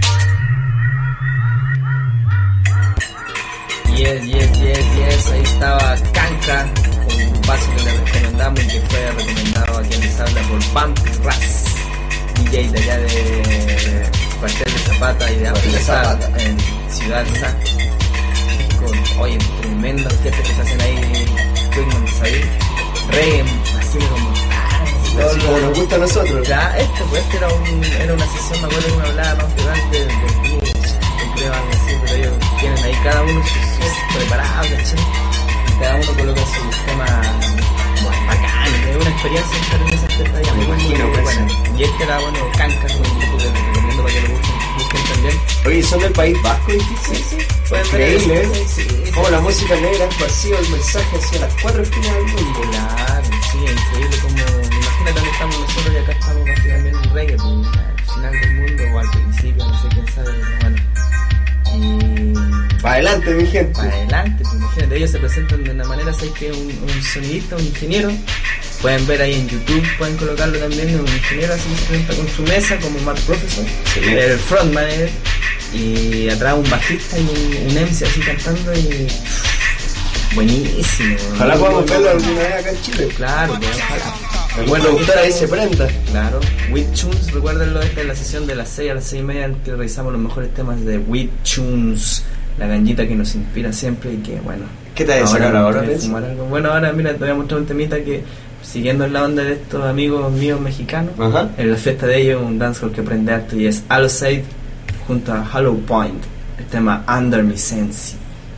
Yes. Ahí estaba Kanka, con un paso que le recomendamos y que fue recomendado a quien les habla por Bumpy Raz, DJ de allá de Cuartel de Zapata y de África en Ciudad Sa. Con, oye, tremendas fiestas que se hacen ahí, ahí, reggae, así como Así como nos gusta a nosotros. ya, era una sesión, me acuerdo que me hablaba más delante del blues, creo algo así, pero ellos tienen ahí cada uno sus preparados, ¿cachai? Cada uno coloca su tema bacán, es una experiencia estar en esa fiesta allá, muy buena. Y era, bueno, Kanka, un grupo que les recomiendo para que lo busquen también. Oye, ¿son del País Vasco? Sí. Pueden ver Increíble, eso, ¿eh? sí. Como la música negra ha esparcido el mensaje hacia las 4 esquinas del mundo. Claro, sí, es increíble como, imagínate dónde estamos nosotros y acá estamos básicamente en un reggae, pues, al final del mundo o al principio, no sé quién sabe, bueno. Y... adelante, mi gente. Para adelante, pues, imagínate, ellos se presentan de una manera, sé que un sonidista, un ingeniero, pueden ver ahí en YouTube, pueden colocarlo también, un ingeniero así se presenta con su mesa como Mark Professor, el frontman y atrás un bajista y un MC así cantando y buenísimo. Ojalá podamos verlo alguna vez acá en Chile. Claro, pues, ojalá. El buen productor ahí se prenda. Claro, With Tunes, recuérdenlo, esta es la sesión de las 6 a las 6 y media en que revisamos los mejores temas de With Tunes, la ganjita que nos inspira siempre y que bueno. ¿Qué te vas a sacar ahora? Bueno, ahora mira, te voy a mostrar un temita que, siguiendo en la onda de estos amigos míos mexicanos, en la fiesta de ellos, un dancehall que prende harto y es Alosaid junto a Hollow Point, el tema Under Me Sensi.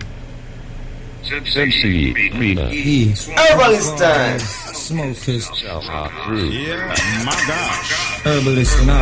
Herbalist Smokers. Yeah, my gosh. Herbalist now.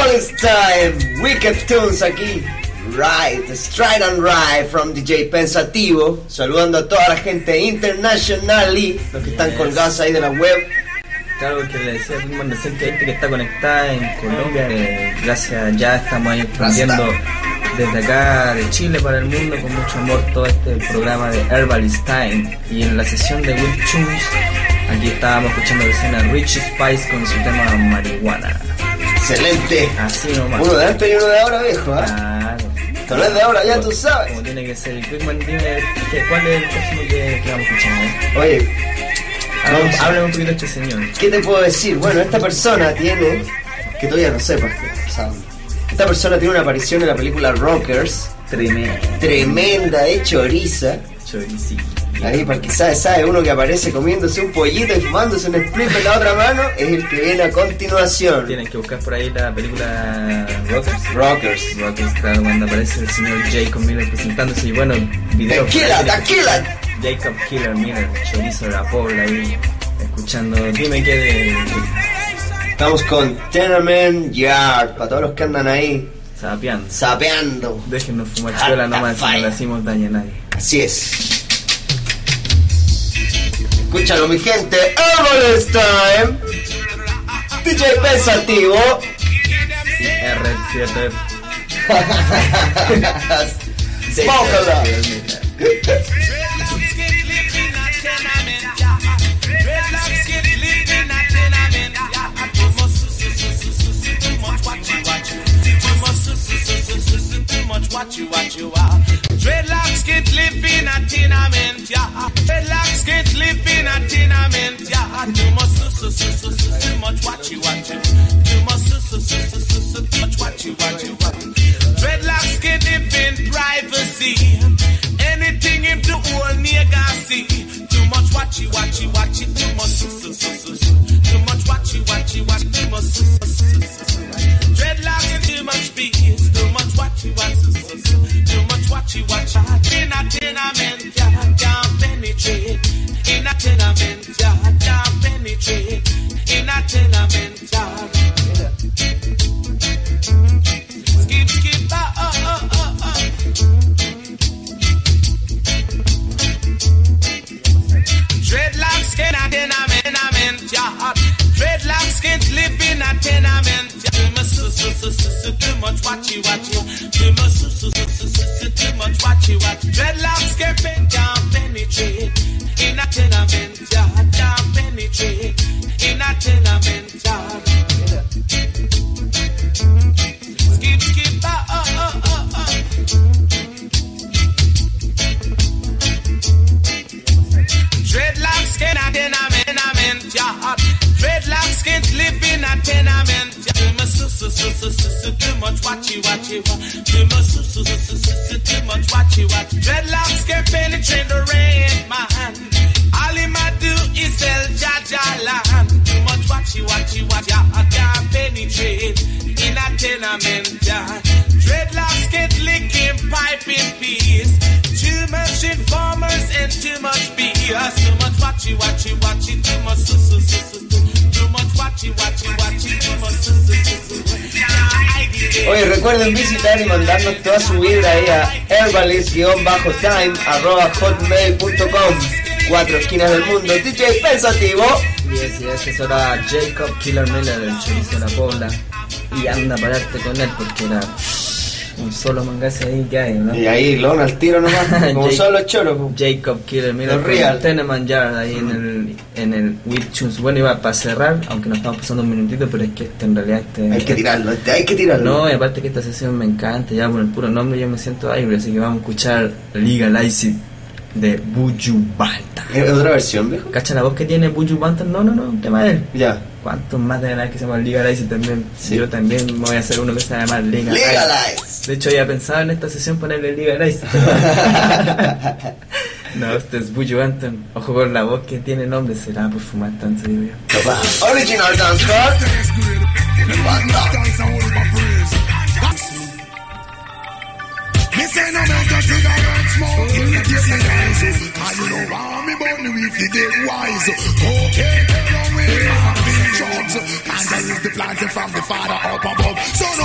Herbalist Time, Wicked Tunes aquí. Right, straight and right from DJ Pensativo. Saludando a toda la gente internationally, los que están colgados ahí de la web. Claro, porque le decía a Pigman recién que hay gente que está conectada en Colombia. Gracias, ya estamos ahí expandiendo desde acá de Chile para el mundo con mucho amor todo este programa de Herbalist Time. Y en la sesión de Wicked Tunes, aquí estábamos escuchando recién a Richie Spice con su tema Marihuana. Excelente. Así nomás. Uno de antes y uno de ahora, viejo, ¿eh? Claro. Tal vez de ahora, ya tú sabes. Como tiene que ser. Pigman, dime, ¿cuál es el próximo que vamos a escuchar? Oye, Háblame un poquito de este señor. ¿qué te puedo decir? Bueno, esta persona tiene, que todavía no sepas, esta persona tiene una aparición en la película Rockers. Tremenda de choriza. Choricito. Ahí, para el que sabe, uno que aparece comiéndose un pollito y fumándose un split en la otra mano, es el que viene a continuación. Tienen que buscar por ahí la película Rockers. Rockers, claro, cuando aparece el señor Jacob Miller presentándose y bueno, video. Tequila. Jacob Killer Miller, chorizo de la Pobla ahí, escuchando. Dime qué de. Estamos con Tenement Yard, para todos los que andan ahí sapeando. Déjennos fumar chuela nomás, si no le hacemos daño a nadie. Así es. Escúchalo, mi gente. Herbalist Time. DJ Pensativo. R7. Smócala. What you are. Dreadlocks can't live in a tenement, yeah. Dreadlocks can't live in a tenement, yeah. You must too much what you want to. You must too much what you want to. Dreadlocks can't live in privacy. Anything him do, all nigga see. Too much what you. Too much what you. Too much. Dreadlocks too much peace. Too much what you want. Too much what you watch. In a tenement, yeah, can't penetrate. In a tenement, yeah, can't penetrate. In a tenement, yeah. Skip, Dreadlocks in a tenement, yeah. Dreadlocks can't live in a tenement. Too much what you. Too much what you. Dreadlocks can't penetrate. In a tenement, yeah, can't penetrate. In a tenement, yeah. Skip, Dreadlocks can't a tenement, yeah. Dreadlocks can't live in a tenement. Too much what you. Too much what you. Dreadlocks can penetrate the rain, man. All him a do is sell Jaja land. Too much what you. Yeah, can't penetrate in a tenement, yeah. Dreadlocks can't lick him pipe in peace. Too much informers and too much BS. Too much what you. Too much too much what you. Too much. Oye, recuerden visitar y mandarnos toda su vibra ahí a herbalist-time@hotmail.com. 4 esquinas del mundo, DJ Pensativo. Y ese era Jacob Killer Miller, el chorizo de la Pobla. Y anda a pararte con él porque era un solo mangazo ahí que hay, ¿no? Y ahí, lona al tiro nomás, como son los choros. Jacob Killer Miller, Tenement Yard ahí en el Wicked Tunes. Bueno, iba para cerrar, aunque nos estamos pasando un minutito, pero es que en realidad hay que tirarlo. No, y aparte que esta sesión me encanta, ya por el puro nombre yo me siento aire, así que vamos a escuchar Legalize It de Buju Banton. ¿Es otra versión, viejo? ¿Cacha la voz que tiene Buju Banton? No, un tema de él. Ya. ¿Cuántos más de ganar que se llama Legalize It también? Sí. Yo también me voy a hacer uno que se llama Legalize. De hecho, ya pensaba en esta sesión ponerle Legalize It. No, este es Buju Banton. Ojo con la voz que tiene nombre, será por fumar tanto, digo yo. Original Dance Club. Me say no man got cigarette smoke in the eyes. And you know how me bunny with the dead wise. Okay, along with my big drugs. And I use the planting from the father up above. So no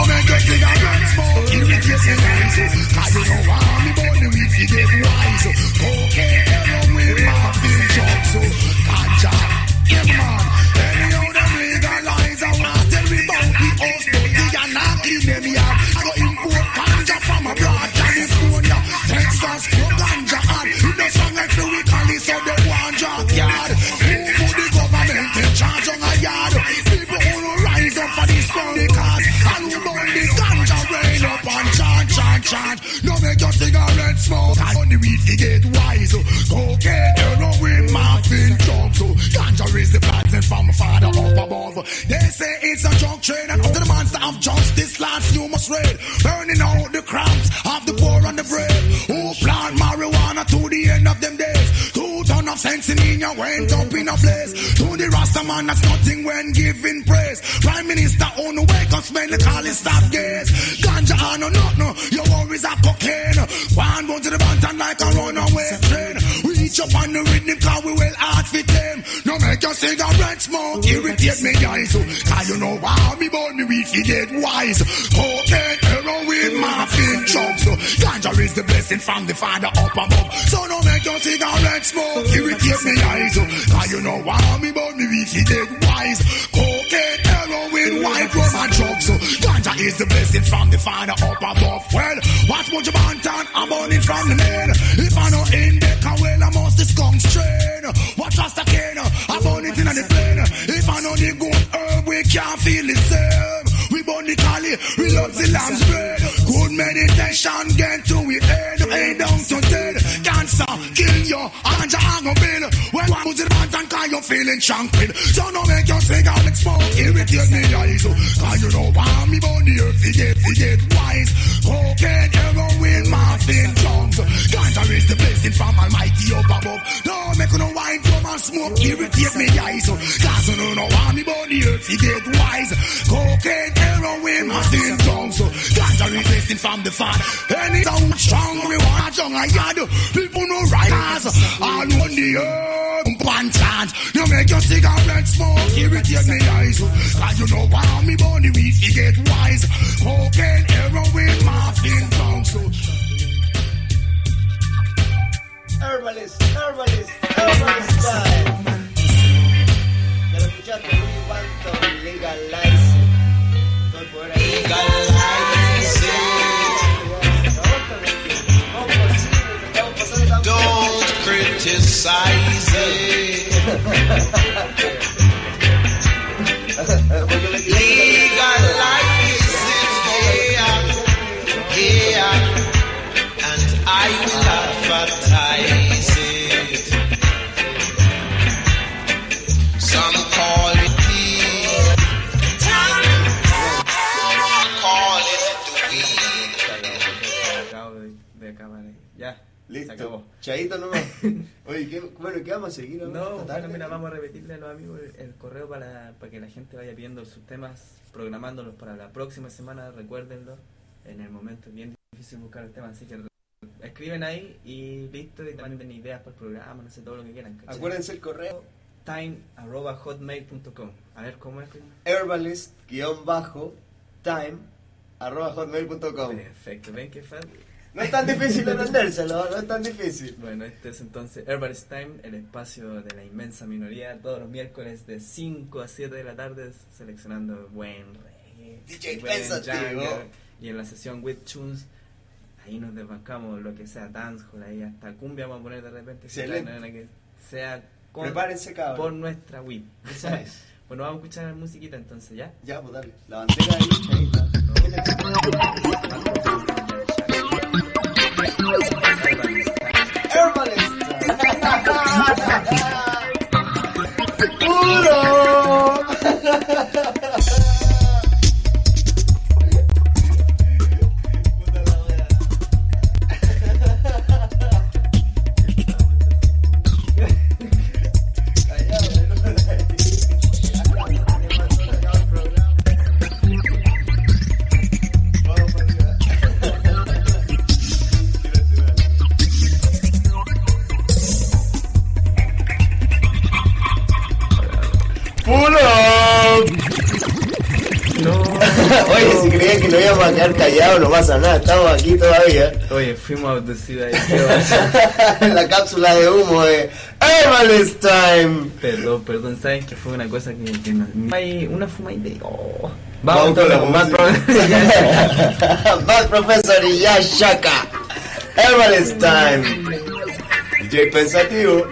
say it's a drug trade, and after the monster of justice, life you must raid. Burning out the crowns of the poor and the brave, who plant marijuana to the end of them days. 2 tons of sense in your went up in a place. To the Rasta man, that's nothing when giving praise. Prime Minister on the wake up, spend the call it stop gaze. Ganja on no, no, your worries are cocaine. One go to the bantan like a runaway train. We each up on the rhythm, cause we will hard fit them. No make your cigarette smoke, irritate me eyes. Cause you know how me born me weed, you get wise. Cocaine, heroin, morphine, drugs. Ganja is the blessing from the Father up above. So no make your cigarette smoke, irritate me eyes. Cause you know how me born me weed, you get wise. Cocaine, heroin, white rum and drugs. Ganja is the blessing from the Father up above. Well, watch much bantan, I'm burning from the main. If I know in the well, I must the skunk strain. Watch Rasta cane, I burn it in the plane. If I know the good herb, we can't feel the same. We burn the cali, we love the lamb's bread. Good meditation, get to it head. Hey, down to dead. Cancer, kill you, and your anger bill. When one goes to the bantan, cause you're feeling tranquil. So no make your cigarette smoke, irritate me eyes. Cause you know why me burn the earth, forget wise. Cocaine, heroin, morphine, drugs. Ganja is the blessing from Almighty up above. No make no wine from and smoke, irritate me eyes. Cause you know why me burn the earth, forget wise. Cocaine, heroin, morphine, drugs. Ganja is blessing from the Father. And it's so strong, we want a jungle yard. People know riders, all on the earth. One chance, you make your cigarette smoke, irritate me eyes. Cause you know why me burn the weed, forget wise. Cocaine, heroin, morphine, drugs. Herbalist style. Ya lo escuchaste, we want to legalize it. Todo el poder ahí. Legalize it. Don't criticize it. Legalize it, yeah. And I will advertise it. Some call it weed, call it the weed. Acabo de acabar. Ya. Se Listo. acabó. Chaito nomás. Oye, ¿qué vamos a seguir ahora? No, esta tarde? bueno, mira, vamos a repetirle a los amigos el correo para que la gente vaya pidiendo sus temas, programándolos para la próxima semana, recuérdenlo. En el momento es bien difícil buscar el tema, así que escriben ahí y listo, y te manden ideas para el programa, no sé, todo lo que quieran, ¿cachai? Acuérdense el correo time@hotmail.com. A ver, ¿cómo es? herbalist-time@hotmail.com. Perfecto, ven que fácil. No es tan difícil aprendérselo, no es tan difícil. Bueno, este es entonces Herbalist Time, el espacio de la inmensa minoría, todos los miércoles de 5 a 7 de la tarde, seleccionando buen reggae, DJ buen Pensativo. jungle, y en la sesión With Tunes, ahí nos desbancamos lo que sea, dancehall, ahí hasta cumbia vamos a poner de repente, Excelente. que sea con, Prepárense, cabrón. por nuestra WIP. Esa es. Bueno, vamos a escuchar musiquita entonces, ¿ya? Ya, pues dale. La bandera ahí está. ¡Puro! Oye, si creían que nos íbamos a quedar callados, no pasa nada, estamos aquí todavía. Oye, fuimos abducidos ahí, ¿qué pasa? La cápsula de humo de Herbalist Time. Perdón, ¿saben que fue una cosa que no hay una fumadita y... Oh. Vamos con la Bad Professor y ya Shaka. Herbalist Time. DJ Pensativo.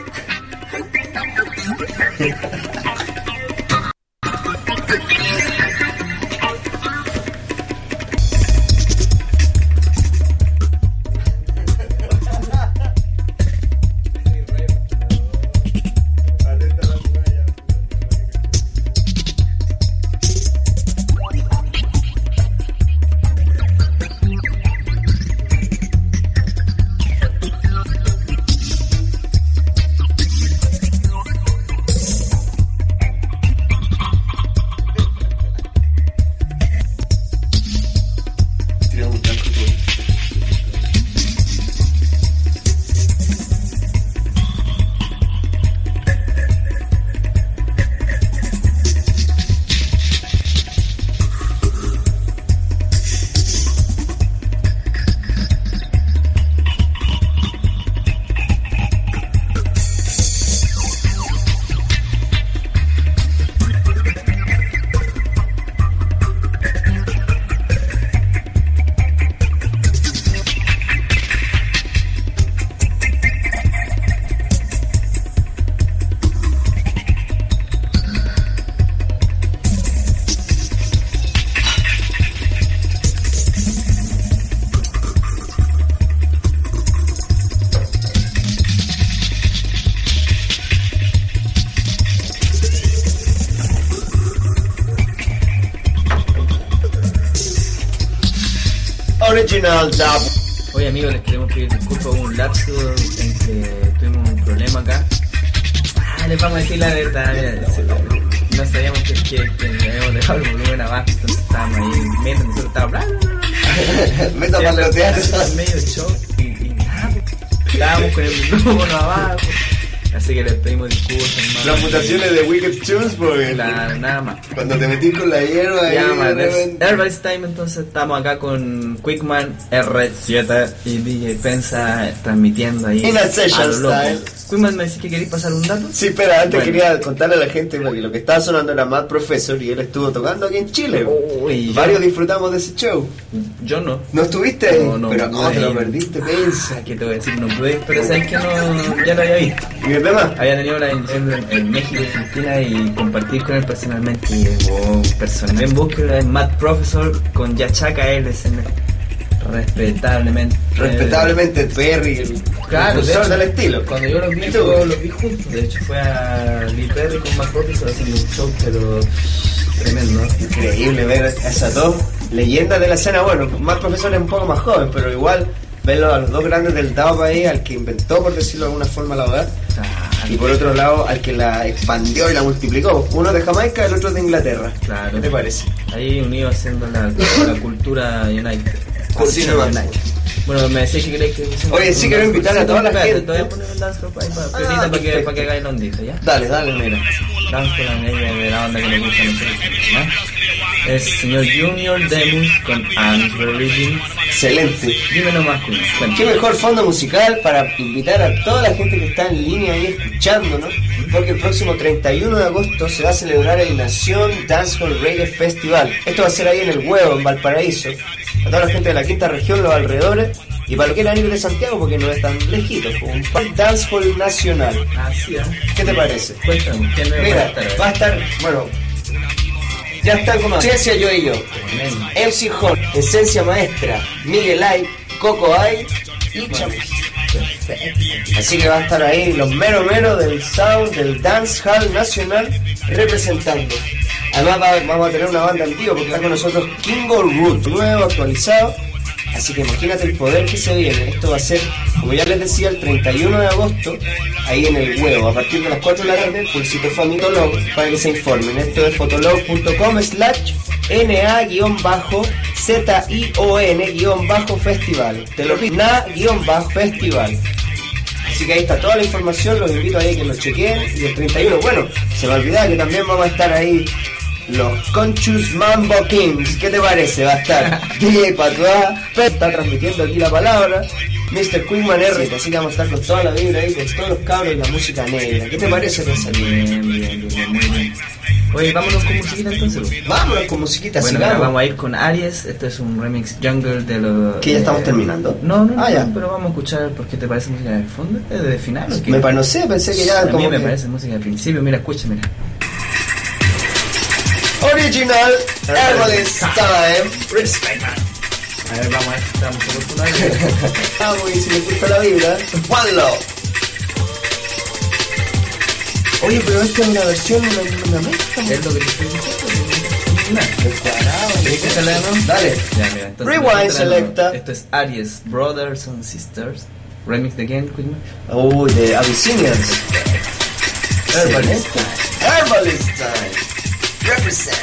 Original Dub. Oye amigos, les queremos pedir disculpas, hubo un lapso en que tuvimos un problema acá. Les vamos a decir la verdad, mira, no sabíamos que habíamos dejado el volumen abajo, entonces estábamos ahí, mientras nosotros estábamos Meta palotear. medio show y nada, estábamos con el micrófono abajo, así que les pedimos disculpas, hermano. Las mutaciones de Wicked Tunes, porque Nada más. cuando te metís con la hierba Ya, ahí, man, de repente- Everybody's Time, entonces estamos acá con Quickman R7 y DJ Pensa transmitiendo ahí In a a session lo loco. style. Quickman, ¿me decís que queréis pasar un dato? Sí, pero antes Bueno. quería contarle a la gente porque lo que estaba sonando era Mad Professor y él estuvo tocando aquí en Chile. Uy, Varios disfrutamos de ese show. Yo no. ¿No estuviste ahí? No, Pero ¿cómo te lo pude ir. perdiste? Pensa. ¿Qué te voy a decir? No pude, pero sabes que no, ya lo había visto. ¿Y el tema? Había tenido la bendición en México y Argentina y compartir con él personalmente. Y wow, personalmente, búsquelo en Mad Professor con Yachaca, él es Respetablemente Perry, el Claro, de impulsor hecho, del estilo. Cuando yo los vi, ¿Y tú? los vi juntos. De hecho, fue a Lee Perry con Mad Professor haciendo un show, pero tremendo. Increíble ver a esas dos leyendas de la escena. Bueno, Mad Professor es un poco más joven, pero igual verlo a los dos grandes del dub ahí, al que inventó, por decirlo de alguna forma, la hogar. Y por otro lado, al que la expandió y la multiplicó. Uno de Jamaica, el otro de Inglaterra. Claro. ¿Qué te parece? Ahí unido haciendo la cultura United. Así Culture nomás. United. Bueno, me decís que queréis que... Oye, sí quiero invitar a toda la Espérate, gente. Te voy a poner un dance club ahí para perfecto. que hagáis la ondita, ¿ya? Dale, dale, mira. Dance club de la onda que nos gusta a nosotros, ¿ya? Es señor Junior Demus con Arms Religion. Excelente. Dime nomás, Julio. Qué mejor fondo musical para invitar a toda la gente que está en línea ahí escuchándonos, porque el próximo 31 de agosto se va a celebrar el Nación Dancehall Reggae Festival. Esto va a ser ahí en el Huevo, en Valparaíso. A toda la gente de la quinta región, los alrededores, y para lo que quieran ir de Santiago, porque no es tan lejito, un dancehall nacional. Así, ¿eh? ¿Qué te parece? Cuéntame, ¿quién me va a Mira, estar ahí? va a estar, bueno, ya están como Ciencia Yo y Yo, MC Hall, Esencia Maestra, Miguel Ay, Coco Ay y Chamus. Así que va a estar ahí los meros del sound del dancehall nacional representando. Además vamos a tener una banda en vivo porque está con nosotros Kingo Root, nuevo, actualizado. Así que imagínate el poder que se viene. Esto va a ser, como ya les decía, el 31 de agosto, ahí en el Huevo, a partir de las 4 de la tarde, pulsito Fotolog, para que se informen. Esto es fotolog.com/NA-ZION-festival. Te lo repito, NA-festival. Así que ahí está toda la información, los invito ahí a que lo chequeen. Y el 31, bueno, se me olvidaba que también vamos a estar ahí los Conchus Mambo Kings. ¿Qué te parece? Va a estar DJ Patois, está transmitiendo aquí la palabra, Mr. Quickman R, así que vamos a estar con toda la vibra ahí, con todos los cabros y la música negra. ¿Qué te parece, Rosalía? Bien, muy bien. Oye, vámonos con musiquita entonces. Vámonos con musiquita, Bueno, sigamos. mira, vamos a ir con Aries. Esto es un remix jungle de los... ¿Que ya estamos terminando? No, ya. pero vamos a escuchar porque te parece música de fondo, de final o qué? No sé, pensé que ya A mí como me que- parece música de principio. Mira, escucha, mira. Original Herbalist Time. Respect, man. A ver, vamos a ver si estamos todos con algo. Vamos, y si les gusta la vibra, One Love. Oye, pero esta es una versión, una mezcla. Es lo que te estoy diciendo. ¿Quieres que se lea, no? Dale. Ya, mira, entonces, Rewind, esto selecta. Esto es Aries, Brothers and Sisters. Remix de quién, Quickman? Uy, de Abyssinians. Herbalist Herbalist Time. Represent.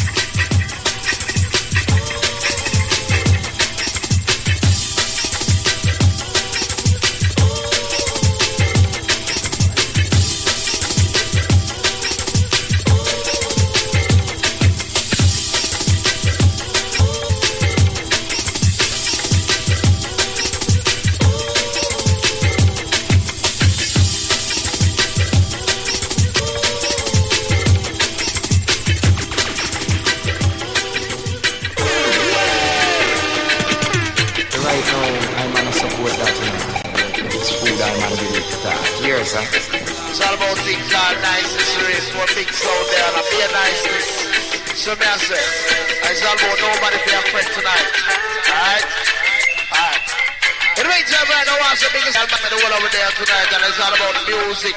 Right now, I'm on a support that it's food I'm on the start. Yes, sir. It's all about things all nice and serious, more big sound there and a be a niceness. So me I say, it's all about nobody be a friend tonight. Alright? Alright. In the meantime, right now, I'm the biggest man in the world over there tonight, and it's all about music.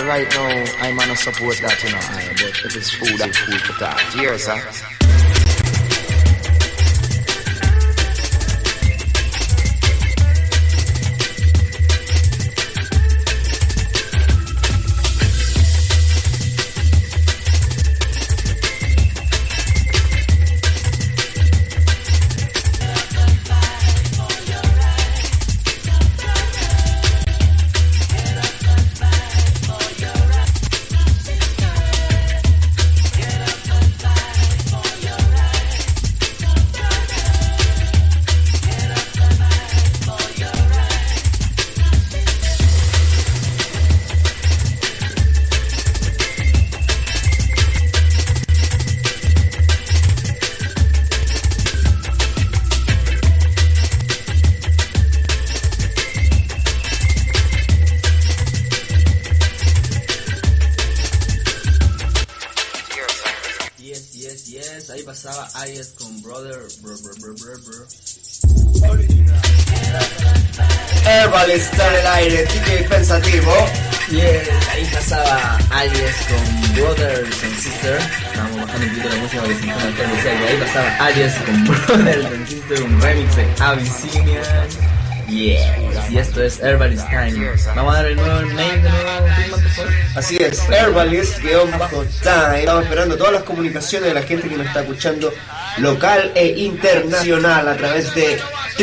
right now, I might not support that, you know. But if it's food, I'm food for that. Cheers, sir. Aries con Brother. Herbal está en el aire, DJ pensativo. Yes, ahí pasaba Aries con Brothers and Sisters. Estábamos bajando un poquito la música para que se entienda todo el y ahí pasaba Aries con Brothers and Sisters, un remix de Abyssinia. Yes, y esto es Herbalist Time. Vamos a dar el nuevo name de nuevo, Bigman, por favor. Así es, Herbalist-Time. Estamos esperando todas las comunicaciones de la gente que nos está escuchando local e internacional a través de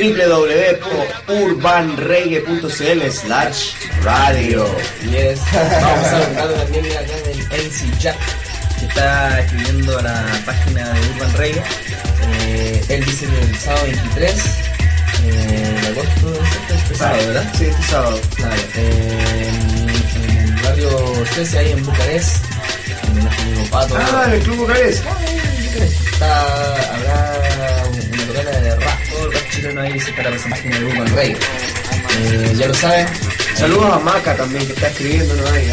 www.urbanreggae.cl/radio. Yes. Vamos a hablar también acá del MC Jack, que está escribiendo a la página de Urban Reggae. Él dice que el sábado 23 de agosto, este sábado, ¿verdad? Sí, este sábado. Claro. En el barrio 13, ahí en Bucarest, en nuestro amigo Pato. En el Club Bucarest. Habrá una locala de rap, todo el rap chileno ahí se estará esa página de Urban Reggae. Ya lo saben. Saludos a Maca también, que está escribiéndonos ahí.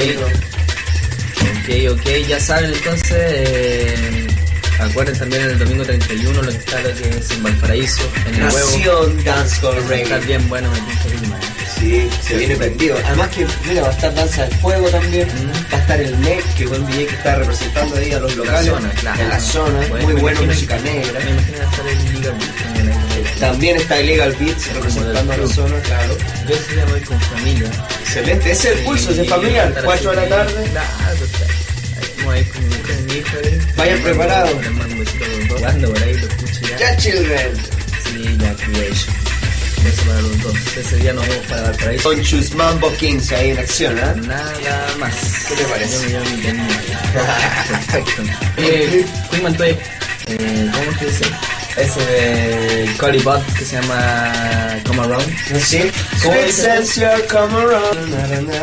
Ok, ya saben entonces. Acuerden también el domingo 31 lo que es en Valparaíso, en el Huevo. Nación Dancehall Reggae. Está bien bueno el clima. Sí, se viene prendido. Además que, mira, va a estar Danza del Fuego también. Va a estar el NEC, que es un DJ que está representando ahí a los locales. En la zona, muy buena música negra. Me imagino estar el Illegal Beats también está Illegal Beats representando a la zona, claro. Yo sí ya voy con familia. Excelente, ese es el pulso, ese es familiar. 4 de la tarde. Vayan preparados. Jugando por ahí, lo escucho ya. Ya Children. Sí, ya Creation. Eso para los dos. Ese día nos vemos para Valparaíso. Con Chus Mambo Kings ahí en acción, ¿eh? Nada más. ¿Qué te parece? Perfecto. Queenman Toy. ¿Cómo es que dice? Ese de Colibot que se llama Come Around. ¿Sí? Sweet Sense Come Around.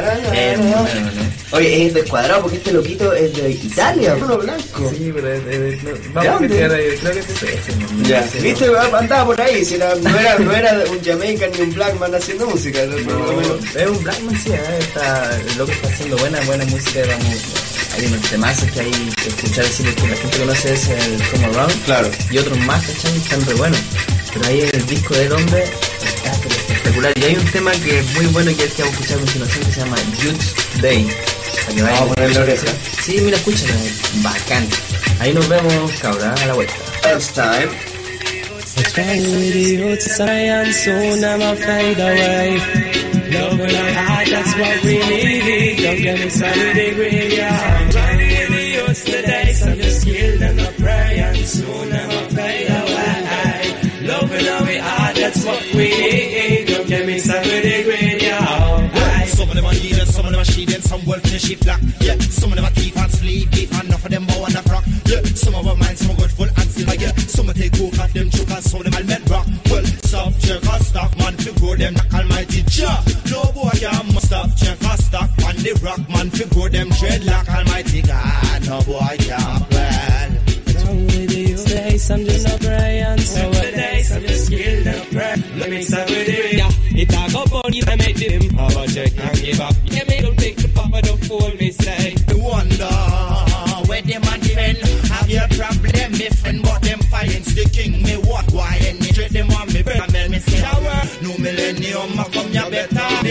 Oye, es descuadrado porque este loquito es de Italia, uno blanco. Sí, pero vamos a meter ahí, creo que es ese. Ya, viste, andaba por ahí, si no era un Jamaican ni un Blackman haciendo música. Es un Blackman, sí, está, lo que está haciendo buena música, vamos. Hay unos temazos que hay que escuchar, decir que la gente conoce es el Come Around. Claro. Y otros más, ¿cachai? Están re buenos. Pero ahí el disco del hombre está espectacular. Y hay un tema que es muy bueno que es que vamos a escuchar a continuación que se llama Youth Day. Vamos a ponerle oreja. Sí, mira, escúchala, bacán. Ahí nos vemos, cabra, a la vuelta. First time. It's fine with the youth science, soon I'ma fade away. Love with our heart, that's what we need. Don't get me started with the green, yeah. Run with the youth today, so just kill them a pray, and soon I'ma fade away. Love with our heart, that's what we need. Don't get me started with the green, yeah. Some of them are leading, some of them are shedding, some will finish it black. Yeah, some of them are thief and sleep, enough of them bow and a crack. Yeah, some of our minds, some are good full and still like yeah. Some take coke off them choke and some of them all met rock. Well, stop, check and stock, man, fi grow them like almighty Jah. No boy can must stop, check and stock, on the rock, man, fi grow them dreadlock, almighty God. No boy can well. Down with the youth days, I'm just a pray, and so the days, I'm just kill them pray. Let me start with it, yeah. It talk about you, I make them. How about check and give up? Yeah, me don't take the papa, don't fool me, say. I wonder where them and friend have your problem, me friend, but them fighting's the king. Me what, why, and me treat them on me, brother, me say, no millennium, I come ya better. Me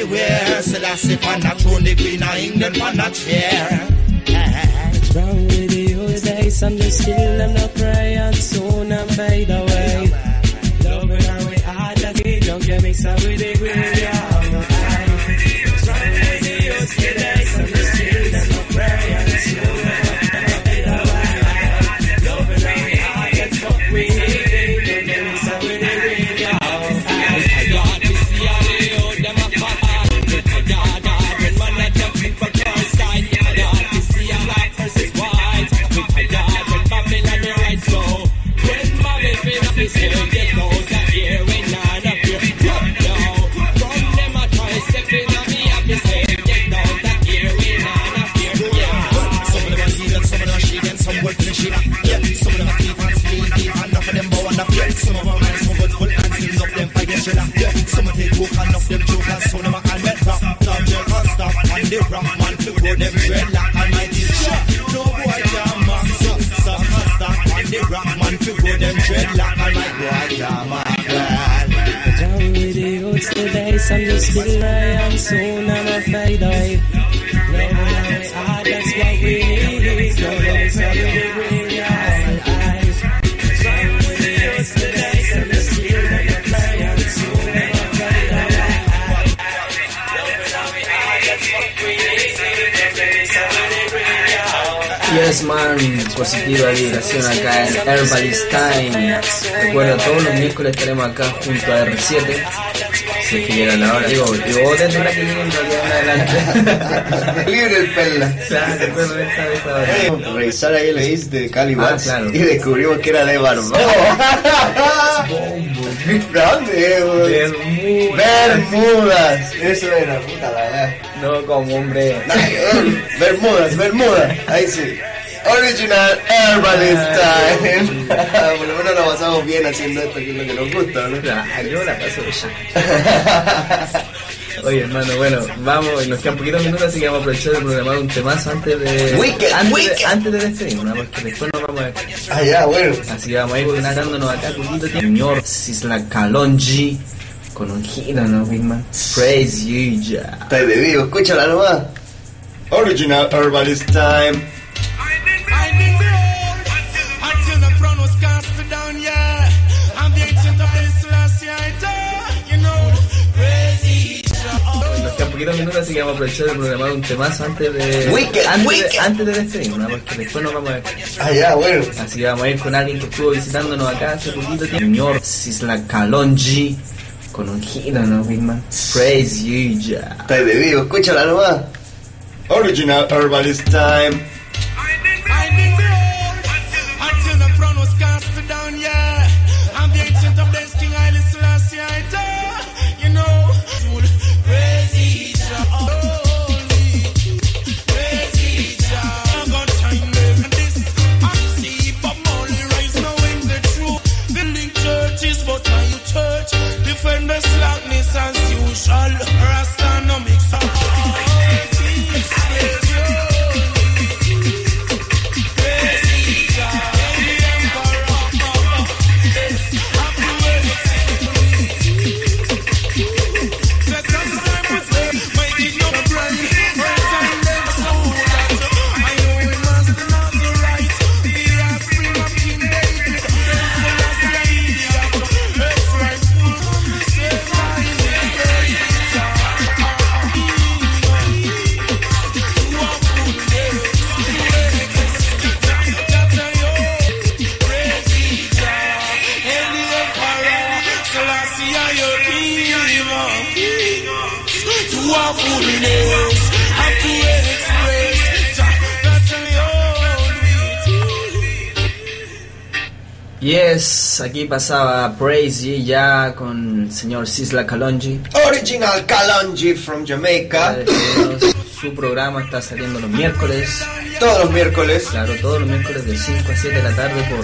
everywhere. Selassie on the throne, the Queen of England on the chair. What's wrong with you today? Some just kill them, no pray, and soon I'm fade away. Love it how we are, that we don't get mixed up with the graveyard. What's wrong with you today? Some just kill them, no pray, and soon I'm fade away. Love it how we are, that's what we need. Don't get mixed up with the graveyard. I got to see how they hold them up on. I got when man I jump in for car side. I got to see how black versus white. I got when Babylon the right so. When Babylon up his head, get those that here ain't none of you. Yo, from them I try stepping on me up his head, get those that here ain't none of you. Some of them are seeing, some of them are shaking, some will finish it. Yeah, some of them are deep and sleep, enough of them bow and up. Yeah, some of them are some good full and still up them fight shit up. Yeah, some of them talk and enough them joke and some of them are all met rock. Now they can't stop and they rock man to grow them dreadlock and my teacher. No boy can mark so can't stop and they rock man to grow them dreadlock and my boy can mark. Down with the roots today, some just still I am soon I'm a fade away. Love how we are, that's what we need. Don't get mixed up with the graveyard. Down with the roots today, some just still I am fade and soon I'm a fade away. Love how we are, that's what we need. Don't get mixed up with the graveyard. Yes man, positiva vibración acá en Herbalist Time. Recuerda, todos los miércoles estaremos acá junto a R7. Si es que llega la hora, digo desde la que lleguen en realidad en adelante. Libre el perla. Claro, después de esa hora. Revisar ahí el list de Cali Bats claro. y descubrimos que era de Barbados. ¿Dónde? Bermudas. Eso era, puta la verdad. No, como hombre. Bermudas. Ahí sí. Original Herbalist Time. Por lo menos la pasamos bien haciendo esto, que es lo que nos gusta, ¿no? Claro, yo la paso ya. Oye, hermano, bueno, vamos, nos quedan poquitos minutos, así que vamos a aprovechar de programar un temazo antes de... Antes de despedirnos, porque después nos vamos a... Ah, ya, bueno. Así que vamos a ir conectándonos acá poquito tiempo. Señor Sislak Kalonji, con un giro, ¿no, Big Man? Praise you, ya. Está de vivo, escúchala nomás. Original Herbalist Time. I did behold until the throne was cast down, yeah. I'm the ancient of this last year, you know. Praise Nos quedan poquitos minutos, así que vamos a aprovechar de programar un temazo antes de... Antes de despedirnos, ¿no? Porque después nos vamos a... Ah, ya, bueno. Así que vamos a ir con alguien que estuvo visitándonos acá hace poquito tiempo. Señor Sislak Kalonji, con un giro, ¿no, Big Man? Praise you, ya. Está de vivo, escúchala nomás. Original Herbalist Time. I did behold until the throne was cast down, yeah. I'm the ancient of days, King Haile Selassie, you know. Praise Jah, holy, praise Jah. I'm gonna time them this. I see Bob Marley rise now in the truth. Building churches, but are you church? Defend the slackness as usual. Rasta no mix up. Yes, aquí pasaba Praise Ye ya con el señor Sislak Kalonji. Original Kalonji from Jamaica. Su programa está saliendo los miércoles. Todos los miércoles. Claro, todos los miércoles de 5 a 7 de la tarde por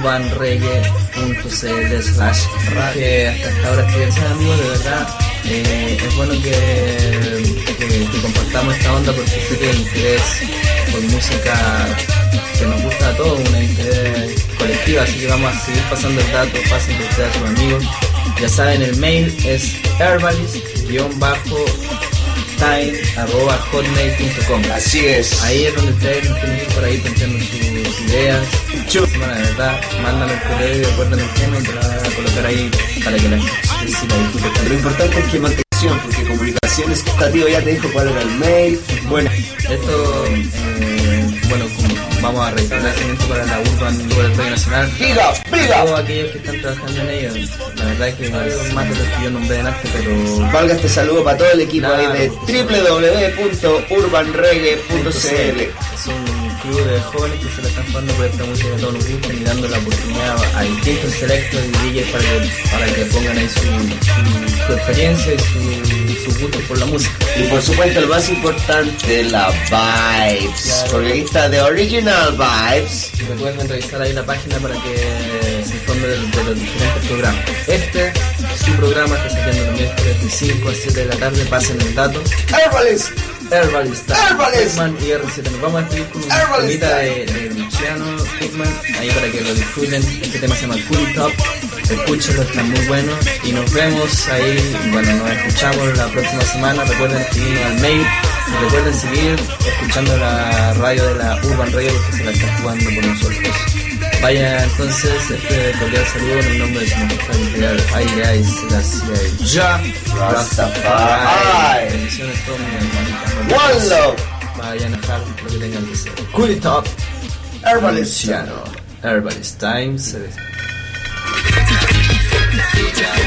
urbanreggae.cl/radio. Que hasta ahora estoy bien, amigos, de verdad. Es bueno que compartamos esta onda porque sé que el interés por música que nos gusta a todos, una interés colectiva, así que vamos a seguir pasando el dato, pasen ustedes a sus amigos. Ya saben, el mail es herbalist-time herbalistime@hotmail.com. Así es. Ahí es donde ustedes nos tienen que ir por ahí planteando sus ideas. Bueno, de verdad, mándame el correo y recuérdame el tema y te lo voy a colocar ahí para que la gente la disfrute. Lo importante es que mantención, porque comunicaciones Tativo ya te dijo cuál era el mail. Bueno, esto, bueno, como vamos a realizar el lanzamiento para la Urban Radio Nacional. ¡Piga! Todos aquellos que están trabajando en ello. La verdad es que más de los que yo nombré en arte, pero valga este saludo para todo el equipo claro, ahí de www.urbanreggae.cl. Es un club de jóvenes que se le están jugando por esta música que todos nos gustan y dando la oportunidad a distintos selectos y DJs para que pongan ahí su experiencia y su gusto por la música. Y por supuesto el más importante, la vibes, claro. Porque aquí está The Original Vibes. Recuerden revisar ahí la página para que se informen de los diferentes programas. Este es su programa que está saliendo los miércoles de 5 a 7 de la tarde. Pasen el dato. Herbalist Hickman y R7. Nos vamos a despedir con una temita de Luciano Hickman ahí para que lo disfruten. Este tema se llama Cool Top. Escúchenlo, está muy bueno. Y nos vemos ahí. Bueno, nos escuchamos la próxima semana. Recuerden escribirnos al mail. Y recuerden seguir escuchando la radio de la Urban Radio porque se la está jugando por nosotros. Vaya entonces, este cordial saludo en el nombre de su majestad imperial Aire Ice, gracias ya Rastafari. Bendiciones todos mis hermanitas. One love. Vayan a dejar lo que tengan que hacer. Cool it up. Herbalist Time se